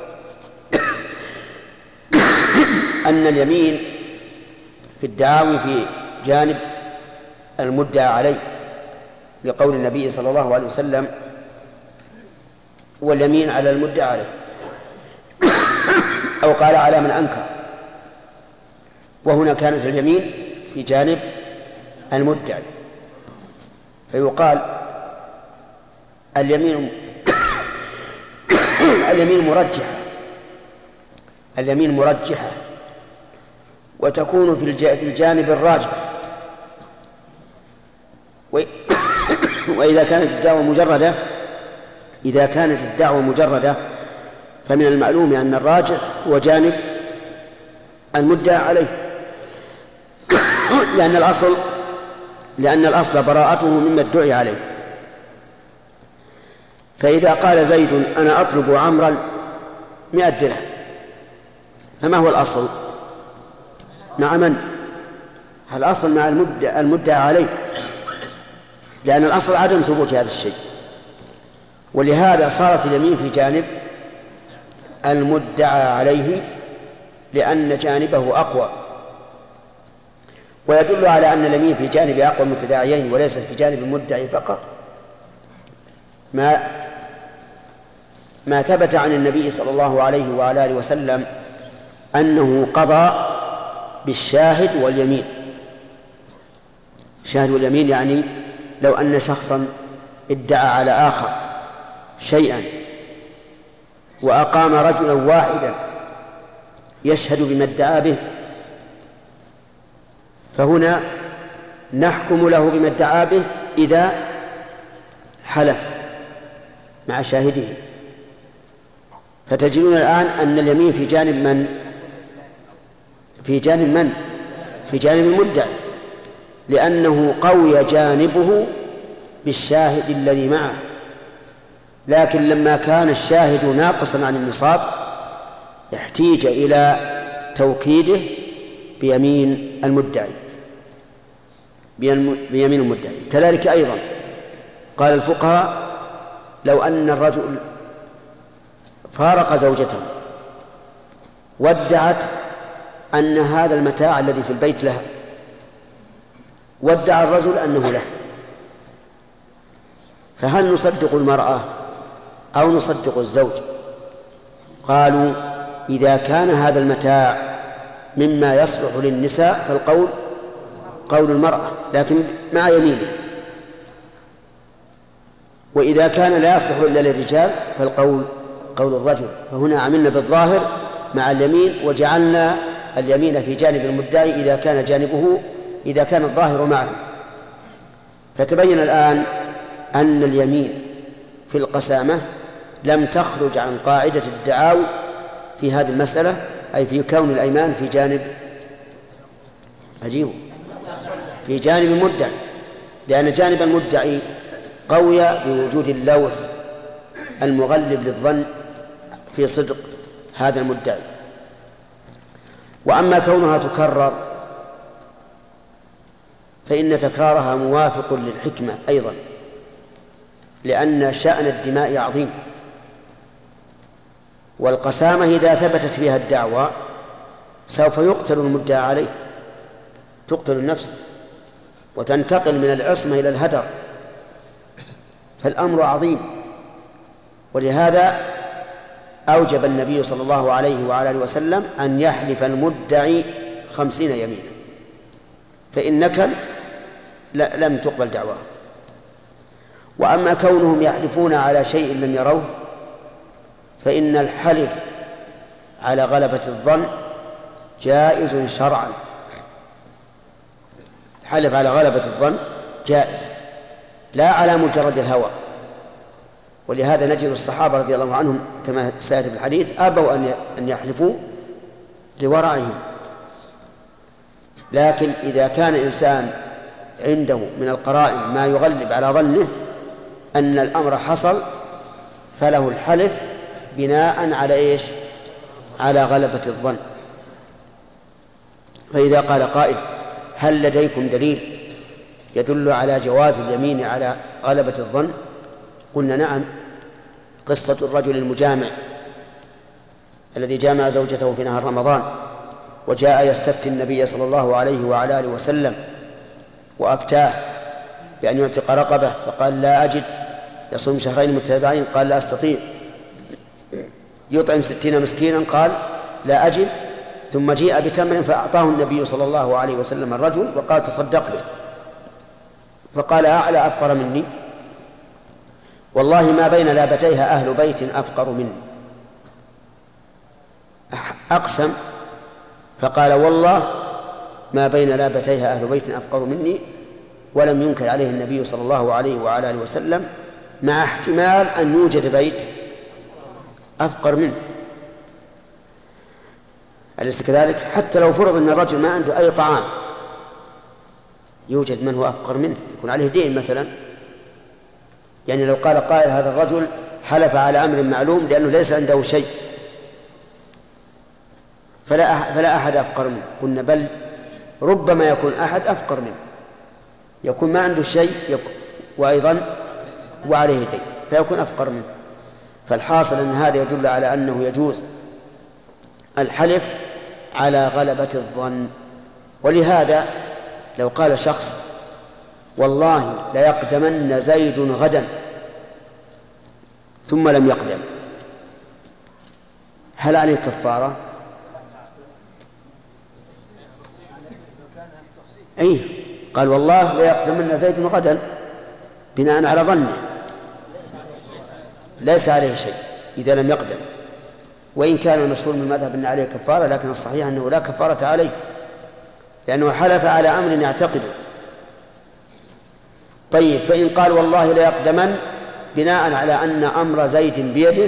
أن اليمين في الدعاوى في جانب المدعى عليه، لقول النبي صلى الله عليه وسلم: واليمين على المدعى عليه، أو قال على من أنكر، وهنا كانت اليمين في جانب المدعي، فيقال اليمين اليمين مرجحة اليمين مرجحة وتكون في الجانب الراجح. وإذا كانت الدعوة مجردة إذا كانت الدعوة مجردة فمن المعلوم أن الراجح هو جانب المدعى عليه، لأن الأصل لأن الأصل براءته مما ادعي عليه. فإذا قال زيد: أنا أطلب عمرا مئة درهم، فما هو الأصل؟ مع من؟ الأصل مع المدعى, المدعى عليه، لأن الأصل عدم ثبوت هذا الشيء. ولهذا صارت اليمين في جانب المدعى عليه لأن جانبه أقوى. ويدل على أن اليمين في جانب أقوى المتداعيين وليس في جانب المدعي فقط ما ما ثبت عن النبي صلى الله عليه وعلى آله وسلم أنه قضى بالشاهد واليمين. الشاهد واليمين يعني لو أن شخصا ادعى على آخر شيئا وأقام رجلا واحدا يشهد بما ادعى به، فهنا نحكم له بما ادعى به إذا حلف مع شاهده. فتجدون الآن أن اليمين في جانب من؟ في جانب من؟ في جانب المدعي، لأنه قوي جانبه بالشاهد الذي معه. لكن لما كان الشاهد ناقصا عن النصاب احتيج إلى توكيده بيمين المدعي بيمين المدعي. كذلك أيضا قال الفقهاء: لو أن الرجل فارق زوجته وادعت أن هذا المتاع الذي في البيت له، وادعى الرجل أنه له، فهل نصدق المرأة أو نصدق الزوج؟ قالوا: إذا كان هذا المتاع مما يصلح للنساء فالقول قول المرأة لكن مع يمينه، وإذا كان لا يصلح إلا للرجال فالقول قول الرجل. فهنا عملنا بالظاهر مع اليمين وجعلنا اليمين في جانب المدعي إذا كان جانبه إذا كان الظاهر معه. فتبين الآن أن اليمين في القسامة لم تخرج عن قاعدة الدعاوى في هذه المسألة، أي في كون الأيمان في جانب أجيبه في جانب المدعي، لأن جانب المدعي قوي بوجود اللوث المغلب للظن في صدق هذا المدعي. وأما كونها تكرر فإن تكرارها موافق للحكمة أيضا، لأن شأن الدماء عظيم، والقسامة إذا ثبتت فيها الدعوى سوف يقتل المدعى عليه، تقتل النفس وتنتقل من العصمة إلى الهدر، فالأمر عظيم. ولهذا أوجب النبي صلى الله عليه وعلى آله وسلم أن يحلف المدعي خمسين يمينا. فإن نكل لم تقبل دعواه. وأما كونهم يحلفون على شيء لم يروه فإن الحلف على غلبة الظن جائز شرعا. الحلف على غلبة الظن جائز لا على مجرد الهوى. ولهذا نجد الصحابة رضي الله عنهم كما سيأتي في الحديث أبوا أن يحلفوا لورعهم. لكن إذا كان إنسان عنده من القرائن ما يغلب على ظنه أن الأمر حصل فله الحلف بناء على إيش؟ على غلبة الظن. فإذا قال قائل هل لديكم دليل يدل على جواز اليمين على غلبة الظن؟ قلنا نعم. قصة الرجل المجامع الذي جامع زوجته في نهار رمضان وجاء يستفتي النبي صلى الله عليه وعلى آله وسلم وأفتاه بأن يعتق رقبة فقال لا أجد. يصوم شهرين متتابعين قال لا أستطيع. يطعم ستين مسكينا قال لا أجد. ثم جيء بتمر فأعطاه النبي صلى الله عليه وسلم الرجل وقال تصدق به فقال أعلى أفقر مني والله ما بين لابتيها أهل بيت أفقر مني. أقسم فقال والله ما بين لابتيها أهل بيت أفقر مني ولم ينكر عليه النبي صلى الله عليه وعلى آله وسلم مع احتمال أن يوجد بيت أفقر منه. أليس كذلك؟ حتى لو فرض أن الرجل ما عنده أي طعام يوجد من هو أفقر منه يكون عليه دين مثلا. يعني لو قال قائل هذا الرجل حلف على أمر معلوم لأنه ليس عنده شيء فلا فلا أحد أفقر منه. قلنا بل ربما يكون أحد أفقر منه يكون ما عنده شيء وأيضا وعليه دين فيكون أفقر منه. فالحاصل أن هذا يدل على أنه يجوز الحلف على غلبة الظن. ولهذا لو قال شخص والله ليقدمن زيد غدا ثم لم يقدم هل عليه كفارة؟ أي قال والله ليقدمن زيد غدا بناء على ظنه ليس عليه شيء إذا لم يقدم. وإن كان المشهور من المذهب أن عليه كفارة لكن الصحيح أنه لا كفارة عليه لأنه حلف على أمر يعتقده. طيب فإن قال والله ليقدمن بناء على أن أمر زيد بيده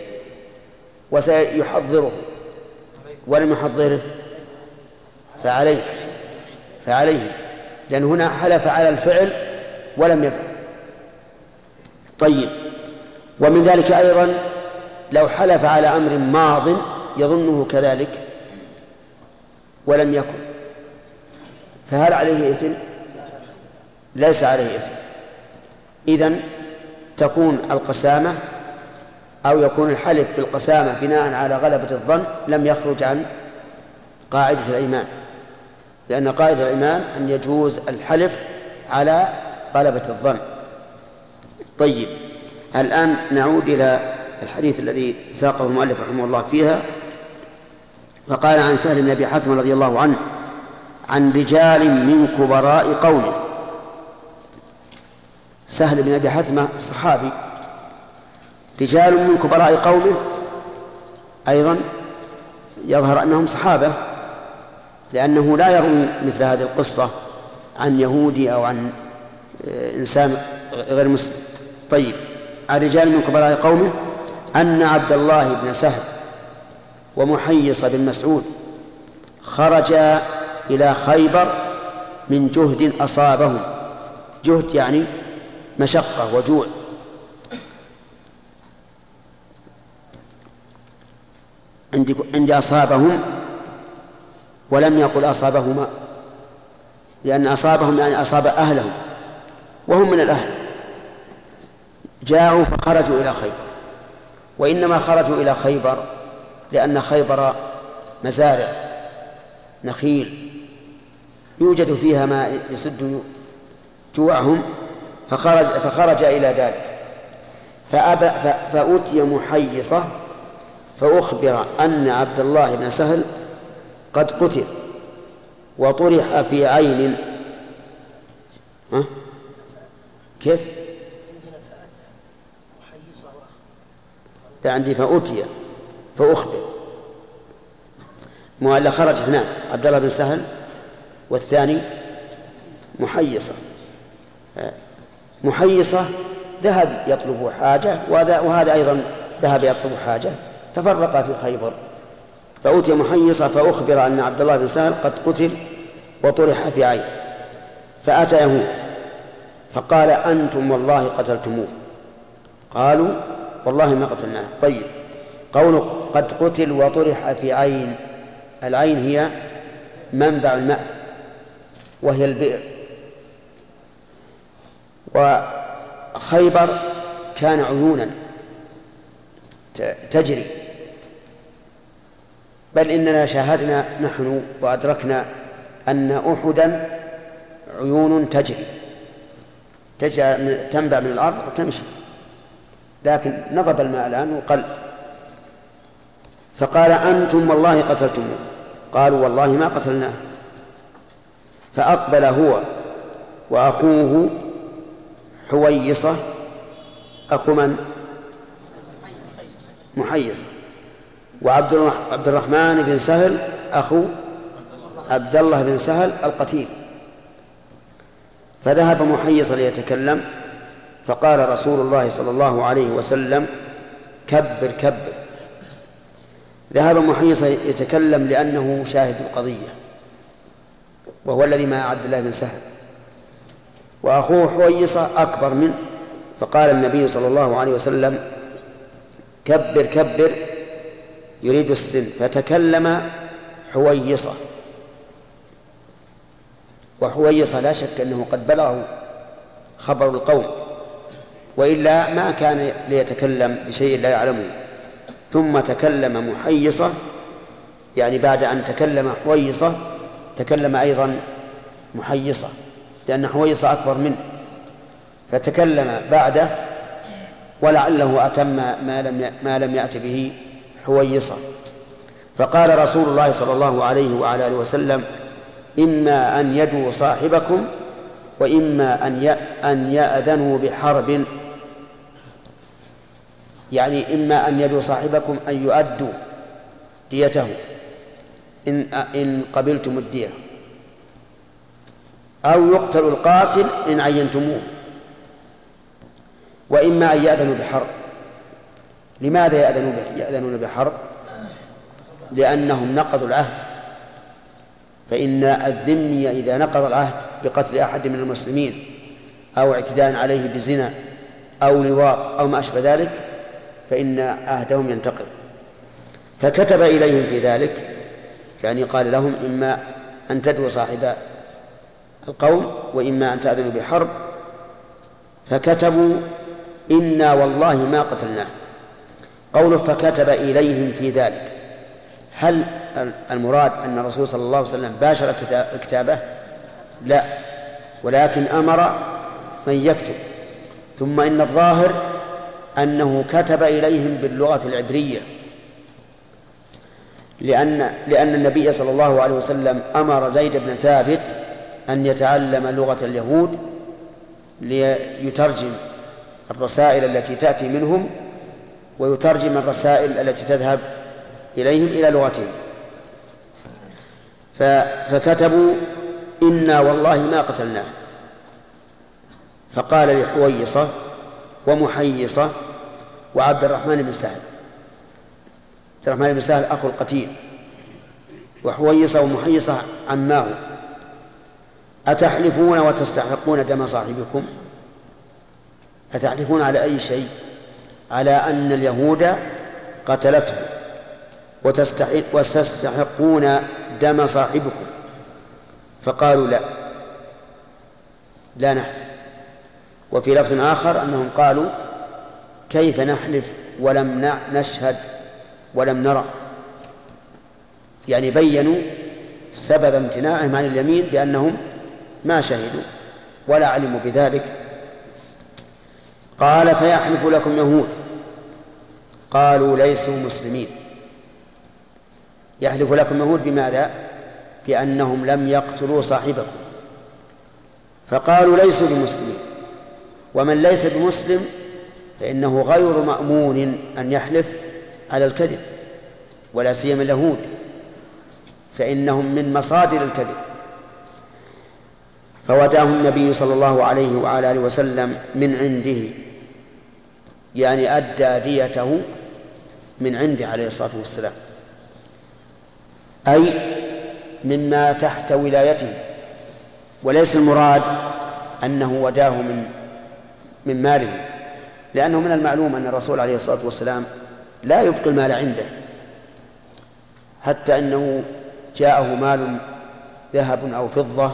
وسيحضره ولم يحضره فعليه فعليه لأن هنا حلف على الفعل ولم يفعل. طيب ومن ذلك أيضا لو حلف على أمر ماض يظنه كذلك ولم يكن فهل عليه إثم؟ ليس عليه إثم. إذن تكون القسامة أو يكون الحلف في القسامة بناء على غلبة الظن لم يخرج عن قاعدة الإيمان لأن قاعدة الإيمان أن يجوز الحلف على غلبة الظن. طيب الآن نعود إلى الحديث الذي ساقه المؤلف رحمه الله فيها. فقال عن سهل بن أبي حاتم رضي الله عنه عن رجال من كبراء قومه. سهل بن أبي حاتم صحابي رجال من كبراء قومه أيضا يظهر أنهم صحابة لأنه لا يروي مثل هذه القصة عن يهودي أو عن إنسان غير مسلم. طيب عن رجال من كبراء قومه أن عبد الله بن سهل ومحيص بن مسعود خرجا إلى خيبر من جهد أصابهم. جهد يعني مشقة وجوع. عندي, عندي أصابهم ولم يقل أصابهما لأن أصابهم يعني أصاب أهلهم وهم من الأهل. جاءوا فخرجوا إلى خيبر وإنما خرجوا إلى خيبر لأن خيبر مزارع نخيل يوجد فيها ما يسد جوعهم فخرج, فخرج إلى ذلك فأبى فأتي محيصة فأخبر أن عبد الله بن سهل قد قتل وطرح في عين ها؟ كيف؟ لا عندي فأوتي فأخبر. مؤلة خرج اثنان، عبد الله بن سهل والثاني محيصة. محيصة ذهب يطلب حاجة وهذا أيضا ذهب يطلب حاجة، تفرقا في خيبر. فأوتي محيصة فأخبر أن عبد الله بن سهل قد قتل وطرح في عين، فأتى يهود فقال أنتم والله قتلتموه. قالوا والله ما قتلناه. طيب، قوله قد قتل وطرح في عين، العين هي منبع الماء وهي البئر، وخيبر كان عيونا تجري، بل إننا شاهدنا نحن وأدركنا أن أحدا عيون تجري تنبع من الأرض وتمشي، لكن نضب الماء الآن وقل. فقال أنتم والله قتلتموه. قالوا والله ما قتلناه. فأقبل هو وأخوه حويصة، أخو من؟ محيصة، وعبد الرحمن بن سهل أخو عبد الله بن سهل القتيل. فذهب محيصة ليتكلم، فقال رسول الله صلى الله عليه وسلم كبر كبر. ذهب محيصة يتكلم لأنه شاهد القضية، وهو الذي مع عبد الله بن سهل، وأخوه حويصة أكبر منه. فقال النبي صلى الله عليه وسلم كبر كبر يريد السن، فتكلم حويصة. وحويصة لا شك أنه قد بلغه خبر القوم، وإلا ما كان ليتكلم بشيء لا يعلمه. ثم تكلم محيصة، يعني بعد أن تكلم حويصة تكلم أيضا محيصة، لأن حويصة أكبر منه، فتكلم بعده، ولعله أتم ما لم ما لم يأت به حويصة. فقال رسول الله صلى الله عليه وعلى آله وسلم إما أن يدعوا صاحبكم وإما أن يأذنوا بحرب، يعني إما أن يدعوا صاحبكم أن يؤدوا ديته إن, إن قبلتم الدية، أو يقتل القاتل إن عينتموه، وإما أن يأذنوا بحرب. لماذا يأذنون بحرب؟ لأنهم نقضوا العهد، فإن الذمي إذا نقض العهد بقتل أحد من المسلمين أو اعتداء عليه بزنا أو لواط أو ما أشبه ذلك فإن عهدهم ينتقض. فكتب إليهم في ذلك، يعني قال لهم إما أن تدعوا صاحب القوم وإما أن تأذنوا بحرب. فكتبوا إنا والله ما قتلناه. قوله فكتب إليهم في ذلك، هل المراد أن الرسول صلى الله عليه وسلم باشر كتابه؟ لا، ولكن أمر من يكتب. ثم إن الظاهر أنه كتب إليهم باللغة العبرية، لأن لأن النبي صلى الله عليه وسلم أمر زيد بن ثابت أن يتعلم لغة اليهود ليترجم الرسائل التي تأتي منهم ويترجم الرسائل التي تذهب إليهم إلى لغتهم. فكتبوا إنا والله ما قتلناه. فقال لحويصة ومحيصة وعبد الرحمن بن سهل، عبد الرحمن بن سهل أخو القتيل، وحويصة ومحيصة عماه، أتحلفون وتستحقون دم صاحبكم؟ أتحلفون على أي شيء؟ على أن اليهود قتلته وتستحقون دم صاحبكم؟ فقالوا لا لا نحلف. وفي لفظ آخر أنهم قالوا كيف نحلف ولم نشهد ولم نرى، يعني بيّنوا سبب امتناعهم عن اليمين بأنهم ما شهدوا ولا علموا بذلك. قال فيحلف لكم يهود، قالوا ليسوا مسلمين. يحلف لكم يهود بماذا؟ بأنهم لم يقتلوا صاحبكم، فقالوا ليسوا بمسلمين، ومن ليس بمسلم فإنه غير مأمون أن يحلف على الكذب، ولا سيما اليهود فإنهم من مصادر الكذب. فوداه النبي صلى الله عليه وعلى آله وسلم من عنده، يعني أدى ديته من عنده عليه الصلاة والسلام، أي مما تحت ولايته، وليس المراد أنه وداه من من ماله، لأنه من المعلوم أن الرسول عليه الصلاة والسلام لا يبقي المال عنده، حتى أنه جاءه مال ذهب أو فضة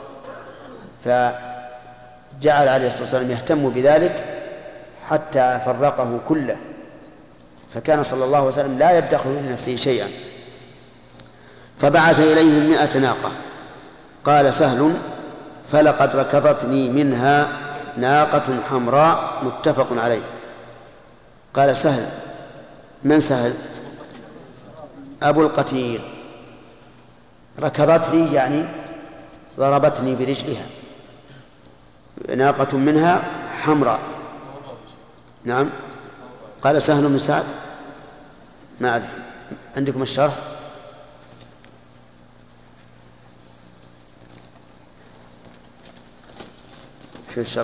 فجعل عليه الصلاة والسلام يهتم بذلك حتى فرقه كله، فكان صلى الله عليه وسلم لا يدخر لنفسه شيئا. فبعث إليهم مئة ناقة. قال سهل: فلقد ركضتني منها ناقة حمراء، متفق عليه. قال سهل، من سهل؟ أبو القتيل. ركضتني يعني ضربتني برجلها، ناقة منها حمراء. نعم. قال سهل بن سعد، ما أدري، عندكم الشرح؟ في الشرح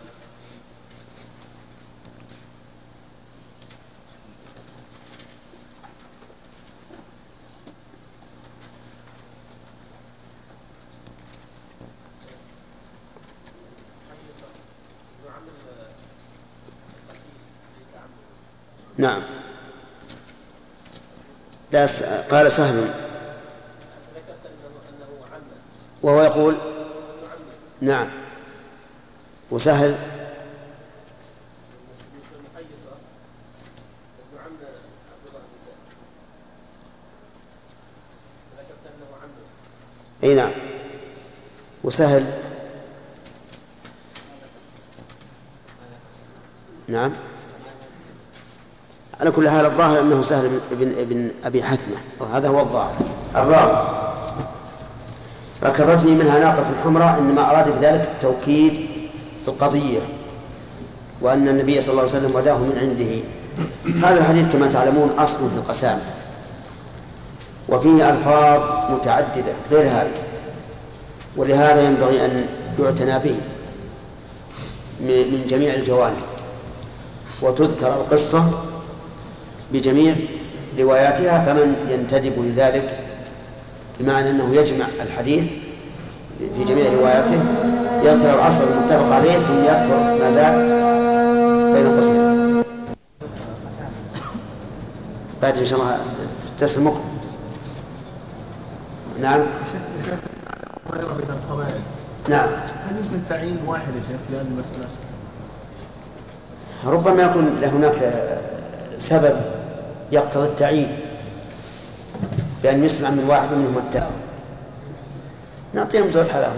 نعم. لا س... قال سهل وهو يقول نعم، وسهل اي نعم، وسهل نعم. على كل حال الظاهر أنه سهل بن ابن أبي حثمة، وهذا هو الظاهر. الراوي: ركضتني منها ناقة حمراء، إنما أراد بذلك توكيد القضية، وأن النبي صلى الله عليه وسلم وداه من عنده. هذا الحديث كما تعلمون أصل في القسامة، وفيه ألفاظ متعددة غير هذه، ولهذا ينبغي أن يعتنى به من جميع الجوانب، وتذكر القصة بجميع رواياتها، فمن ينتدب لذلك بمعنى أنه يجمع الحديث في جميع رواياته يذكر الأصل المتفق عليه ثم يذكر ما زاد بين قوسين. بعد إن شاء الله تسلمكم. نعم. نعم. هل يمكن تعيين واحد يا شيخ في هذه المسألة؟ ربما يكون هناك سبب يقتضي التعيين، بأن يسمع من واحد منهم التاني. نعطيهم زوج حلاوة.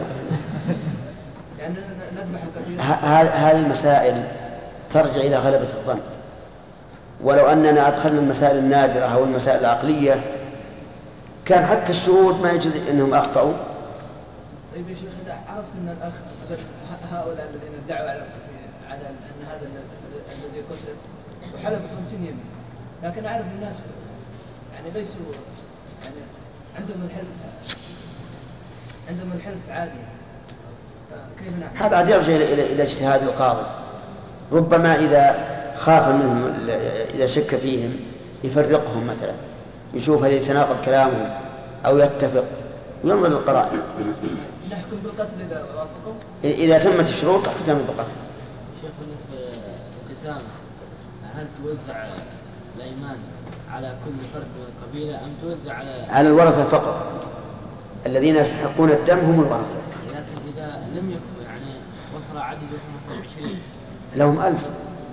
هذه المسائل ترجع إلى غلبة الظن، ولو أننا أدخلنا المسائل النادرة أو المسائل العقلية كان حتى الشهود ما يجوز أنهم أخطأوا. طيب يا شيخ، إذا عرفت أن الأخ هؤلاء الذين ادعوا على على أن هذا الذي قتل وحلف خمسين يمين، لكن أعرف الناس يعني ليسوا يعني عندهم الحلف عندهم الحلف عادي، فكيف نعمل؟ هذا عاد يرجع إلى إلى اجتهاد القاضي. ربما إذا خاف منهم، إذا شك فيهم، يفرقهم مثلا، يشوف هل يتناقض كلامهم أو يتفق، وينظر للقرائن. نحكم بالقتل إذا وافقوا؟ إذا تمت الشروط حكم بالقتل. شيخ، بالنسبة للقسامة هل توزع الأيمان على كل فرد من القبيلة أم توزع على على الورثة فقط؟ الذين يستحقون الدم هم الورثة. لكن إذا لم يكن يعني وصل عددهم عشرين لهم ألف.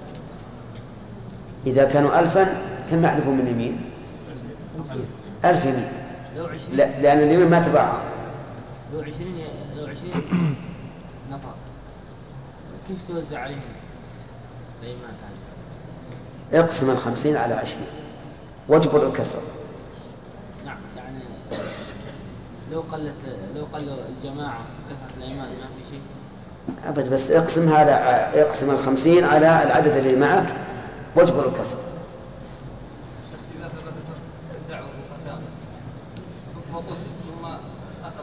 إذا كانوا ألفا كم يحلفون من يمين؟ ألف يمين، لا، لأن اليمين ما تباع. لو عشرين لو عشرين نفر كيف توزع عليهم الأيمان هذه؟ اقسم الخمسين على عشرين واجبر الكسر. نعم، يعني لو قلت لو قل الجماعة كثرة الأيمان ما في شيء. أبد، بس اقسم هذا، اقسم الخمسين على العدد اللي معك واجبر الكسر. إذا ثبتت الدعوة بالقسامة وقتل ثم أخذ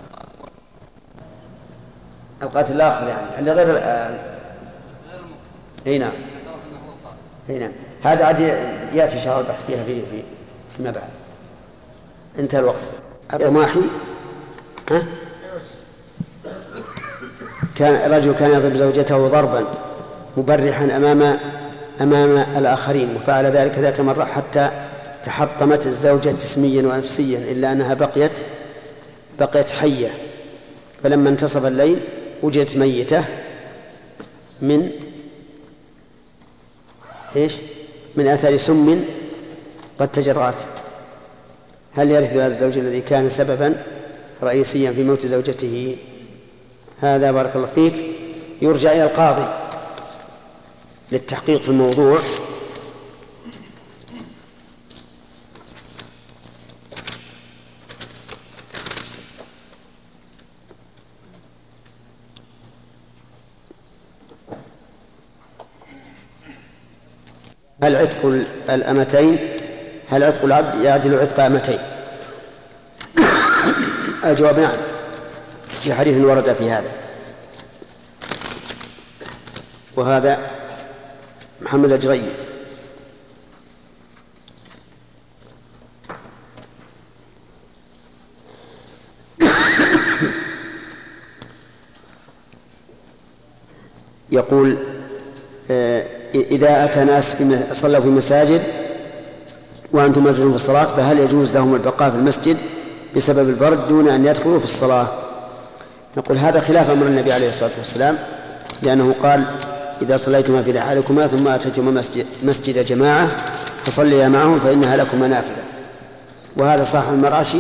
القاتل الآخر يعني اللي غير غير المقتل. اي نعم. اي نعم. هذا عاد ياتي شهر البحث فيها في في فيما بعد. انتهى الوقت. الرماحي ها؟ كان رجل كان يضرب زوجته ضربا مبرحا امام امام الاخرين، وفعل ذلك ذات مره حتى تحطمت الزوجه جسميا ونفسيا، الا انها بقيت بقيت حيه. فلما انتصف الليل وجدت ميته من ايش؟ من اثر سم قد تجرأت. هل يرث هذا الزوج الذي كان سببا رئيسيا في موت زوجته؟ هذا بارك الله فيك يرجع إلى القاضي للتحقيق في الموضوع. هل عتق الأمتين هل عتق العبد يعدل عتق أمتين؟ الجواب نعم، في حديث ورد في هذا. وهذا محمد الجريد. يقول إذا أتى ناس صلوا في المساجد وأنتم مسجد في الصلاة فهل يجوز لهم البقاء في المسجد بسبب البرد دون أن يدخلوا في الصلاة؟ نقول هذا خلاف أمر النبي عليه الصلاة والسلام، لأنه قال إذا صليتما في رحالكما ثم أتيتما مسجد, مسجد جماعة فصليا معهم فإنها لكما نافلة. وهذا صاحب المراشي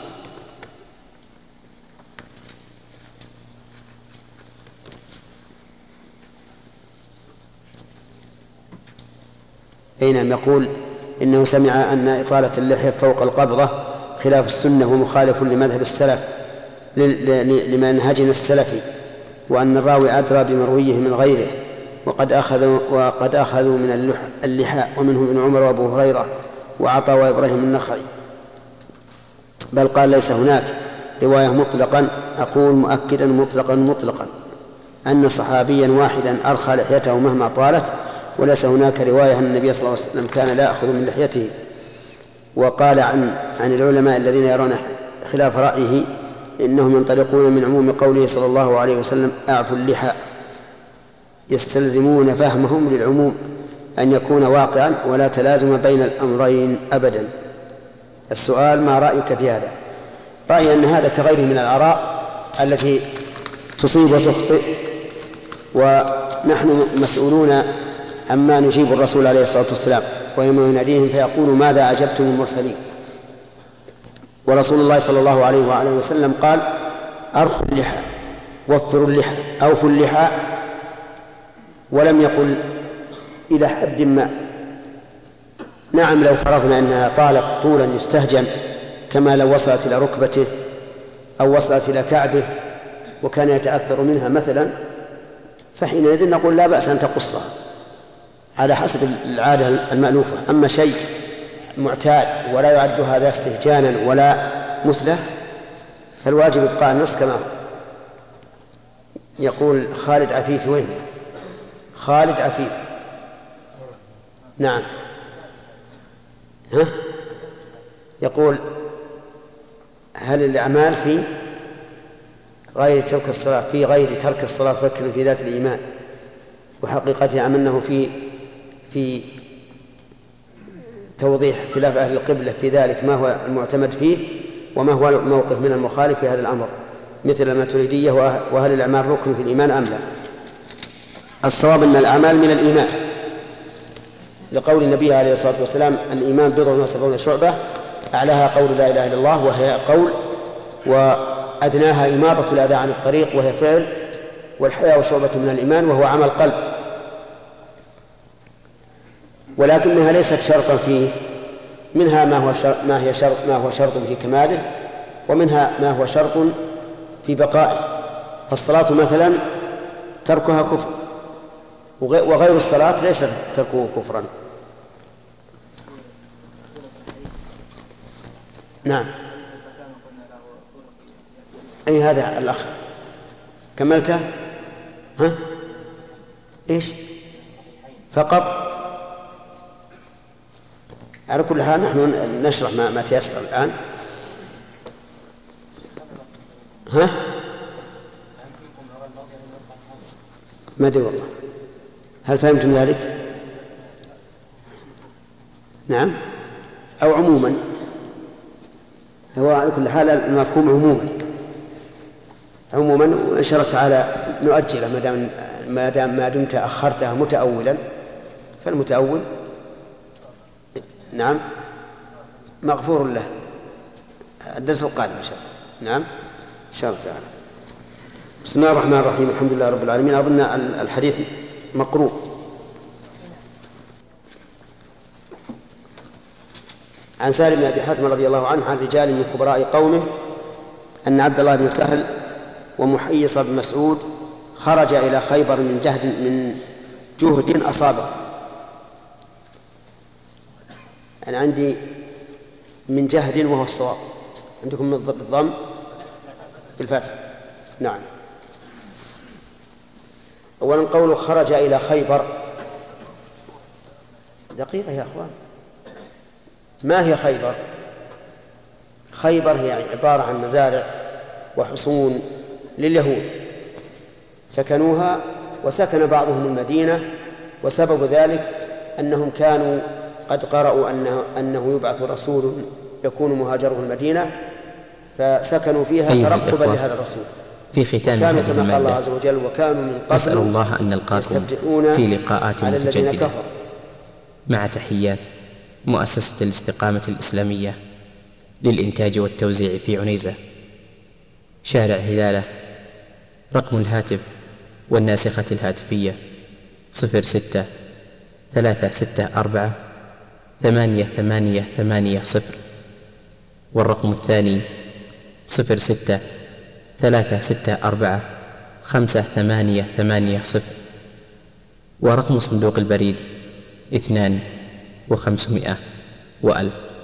أينما يقول إنه سمع أن إطالة اللحية فوق القبضة خلاف السنة ومخالف لمذهب السلف لمنهجنا السلفي، وأن الراوي أدرى بمرويه من غيره، وقد أخذوا وقد أخذوا من اللحى ومنهم ابن عمر وأبو هريرة وعطاء وإبراهيم النخعي، بل قال ليس هناك رواية مطلقا. أقول مؤكدا مطلقا مطلقا أن صحابيا واحدا أرخى لحيته مهما طالت، وليس هناك رواية أن النبي صلى الله عليه وسلم كان لا يأخذ من لحيته. وقال عن عن العلماء الذين يرون خلاف رأيه إنهم ينطلقون من عموم قوله صلى الله عليه وسلم أعفوا اللحى، يستلزمون فهمهم للعموم أن يكون واقعا ولا تلازم بين الأمرين أبدا. السؤال ما رأيك في هذا؟ رأيي أن هذا كغيره من الآراء التي تصيب وتخطئ، ونحن مسؤولون عما نجيب الرسول عليه الصلاة والسلام ويوم يناديهم فيقول ماذا أجبتم المرسلين. ورسول الله صلى الله عليه وآله وسلم قال أرخوا اللحى وفروا اللحى أوفوا اللحى، ولم يقل إلى حد ما. نعم لو فرضنا أنها طالت طولا يستهجن كما لو وصلت إلى ركبته أو وصلت إلى كعبه وكان يتأثر منها مثلا، فحينئذ نقول لا بأس أن تقصها على حسب العادة المألوفة. أما شيء معتاد ولا يعد هذا استهجانا ولا مثله فالواجب إبقاء النص كما هو. يقول خالد عفيف، وين خالد عفيف؟ نعم. ها؟ يقول هل الأعمال في غير ترك الصلاة في غير ترك الصلاة فكر في ذات الإيمان، وحقيقتها أنه في في توضيح اختلاف أهل القبلة في ذلك ما هو المعتمد فيه وما هو الموقف من المخالف في هذا الأمر، مثل الماتريدية وهل الأعمال ركن في الإيمان أم لا. الصواب أن الأعمال من الإيمان، لقول النبي عليه الصلاة والسلام الإيمان بضع وسبعون شعبة، أعلاها قول لا إله إلا الله وهي قول، وأدناها إماطة الأذى عن الطريق وهي فعل، والحياء شعبة من الإيمان وهو عمل قلب، ولكنها ليست شرطا فيه. منها ما هو شرط ما هي شرط ما هو شرط في كماله، ومنها ما هو شرط في بقائه. فالصلاة مثلا تركها كفر، وغير الصلاة ليس تركه كفرا. نعم. أي هذا الأخ كملته؟ ها؟ إيش؟ فقط؟ على كل حال نحن نشرح ما, ما تيسر الآن. ها؟ ما أدري والله، هل فهمتم ذلك؟ نعم أو عموما؟ هو على كل حال المفهوم عموما عموما وإن شاء الله تعالى نؤجله ما دام ما دام ما دمت أخرتها متأولا، فالمتأول نعم مغفور له. الدرس القادم إن شاء الله. نعم إن شاء الله تعالى. بسم الله الرحمن الرحيم. الحمد لله رب العالمين. أظن الحديث مقروء. عن سالم بن أبي حاتم رضي الله عنه عن رجال من كبراء قومه أن عبد الله بن سهل ومحيص بن مسعود خرج إلى خيبر من جهد من جهد أصابه. أنا عندي من جهد وهو الصواب، عندكم بالضم بالفتح. نعم. أولا قوله خرج إلى خيبر، دقيقة يا أخوان، ما هي خيبر؟ خيبر هي عبارة عن مزارع وحصون لليهود سكنوها، وسكن بعضهم المدينة، وسبب ذلك أنهم كانوا قد قرأوا أنه, أنه يبعث رسول يكون مهاجره المدينة، فسكنوا فيها ترقبا لهذا الرسول. في ختام كانوا هذه كما قال الله المادة عز وجل وكانوا من قبل أسأل الله أن نلقاكم في لقاءات متجددة مع تحيات مؤسسة الاستقامة الإسلامية للإنتاج والتوزيع في عنيزة، شارع هلالة. رقم الهاتف والناسخة الهاتفية صفر ستة ثلاثة ستة أربعة ثمانية ثمانية ثمانية صفر، والرقم الثاني صفر ستة ثلاثة ستة أربعة خمسة ثمانية ثمانية صفر، ورقم صندوق البريد اثنان وخمسمائة وألف.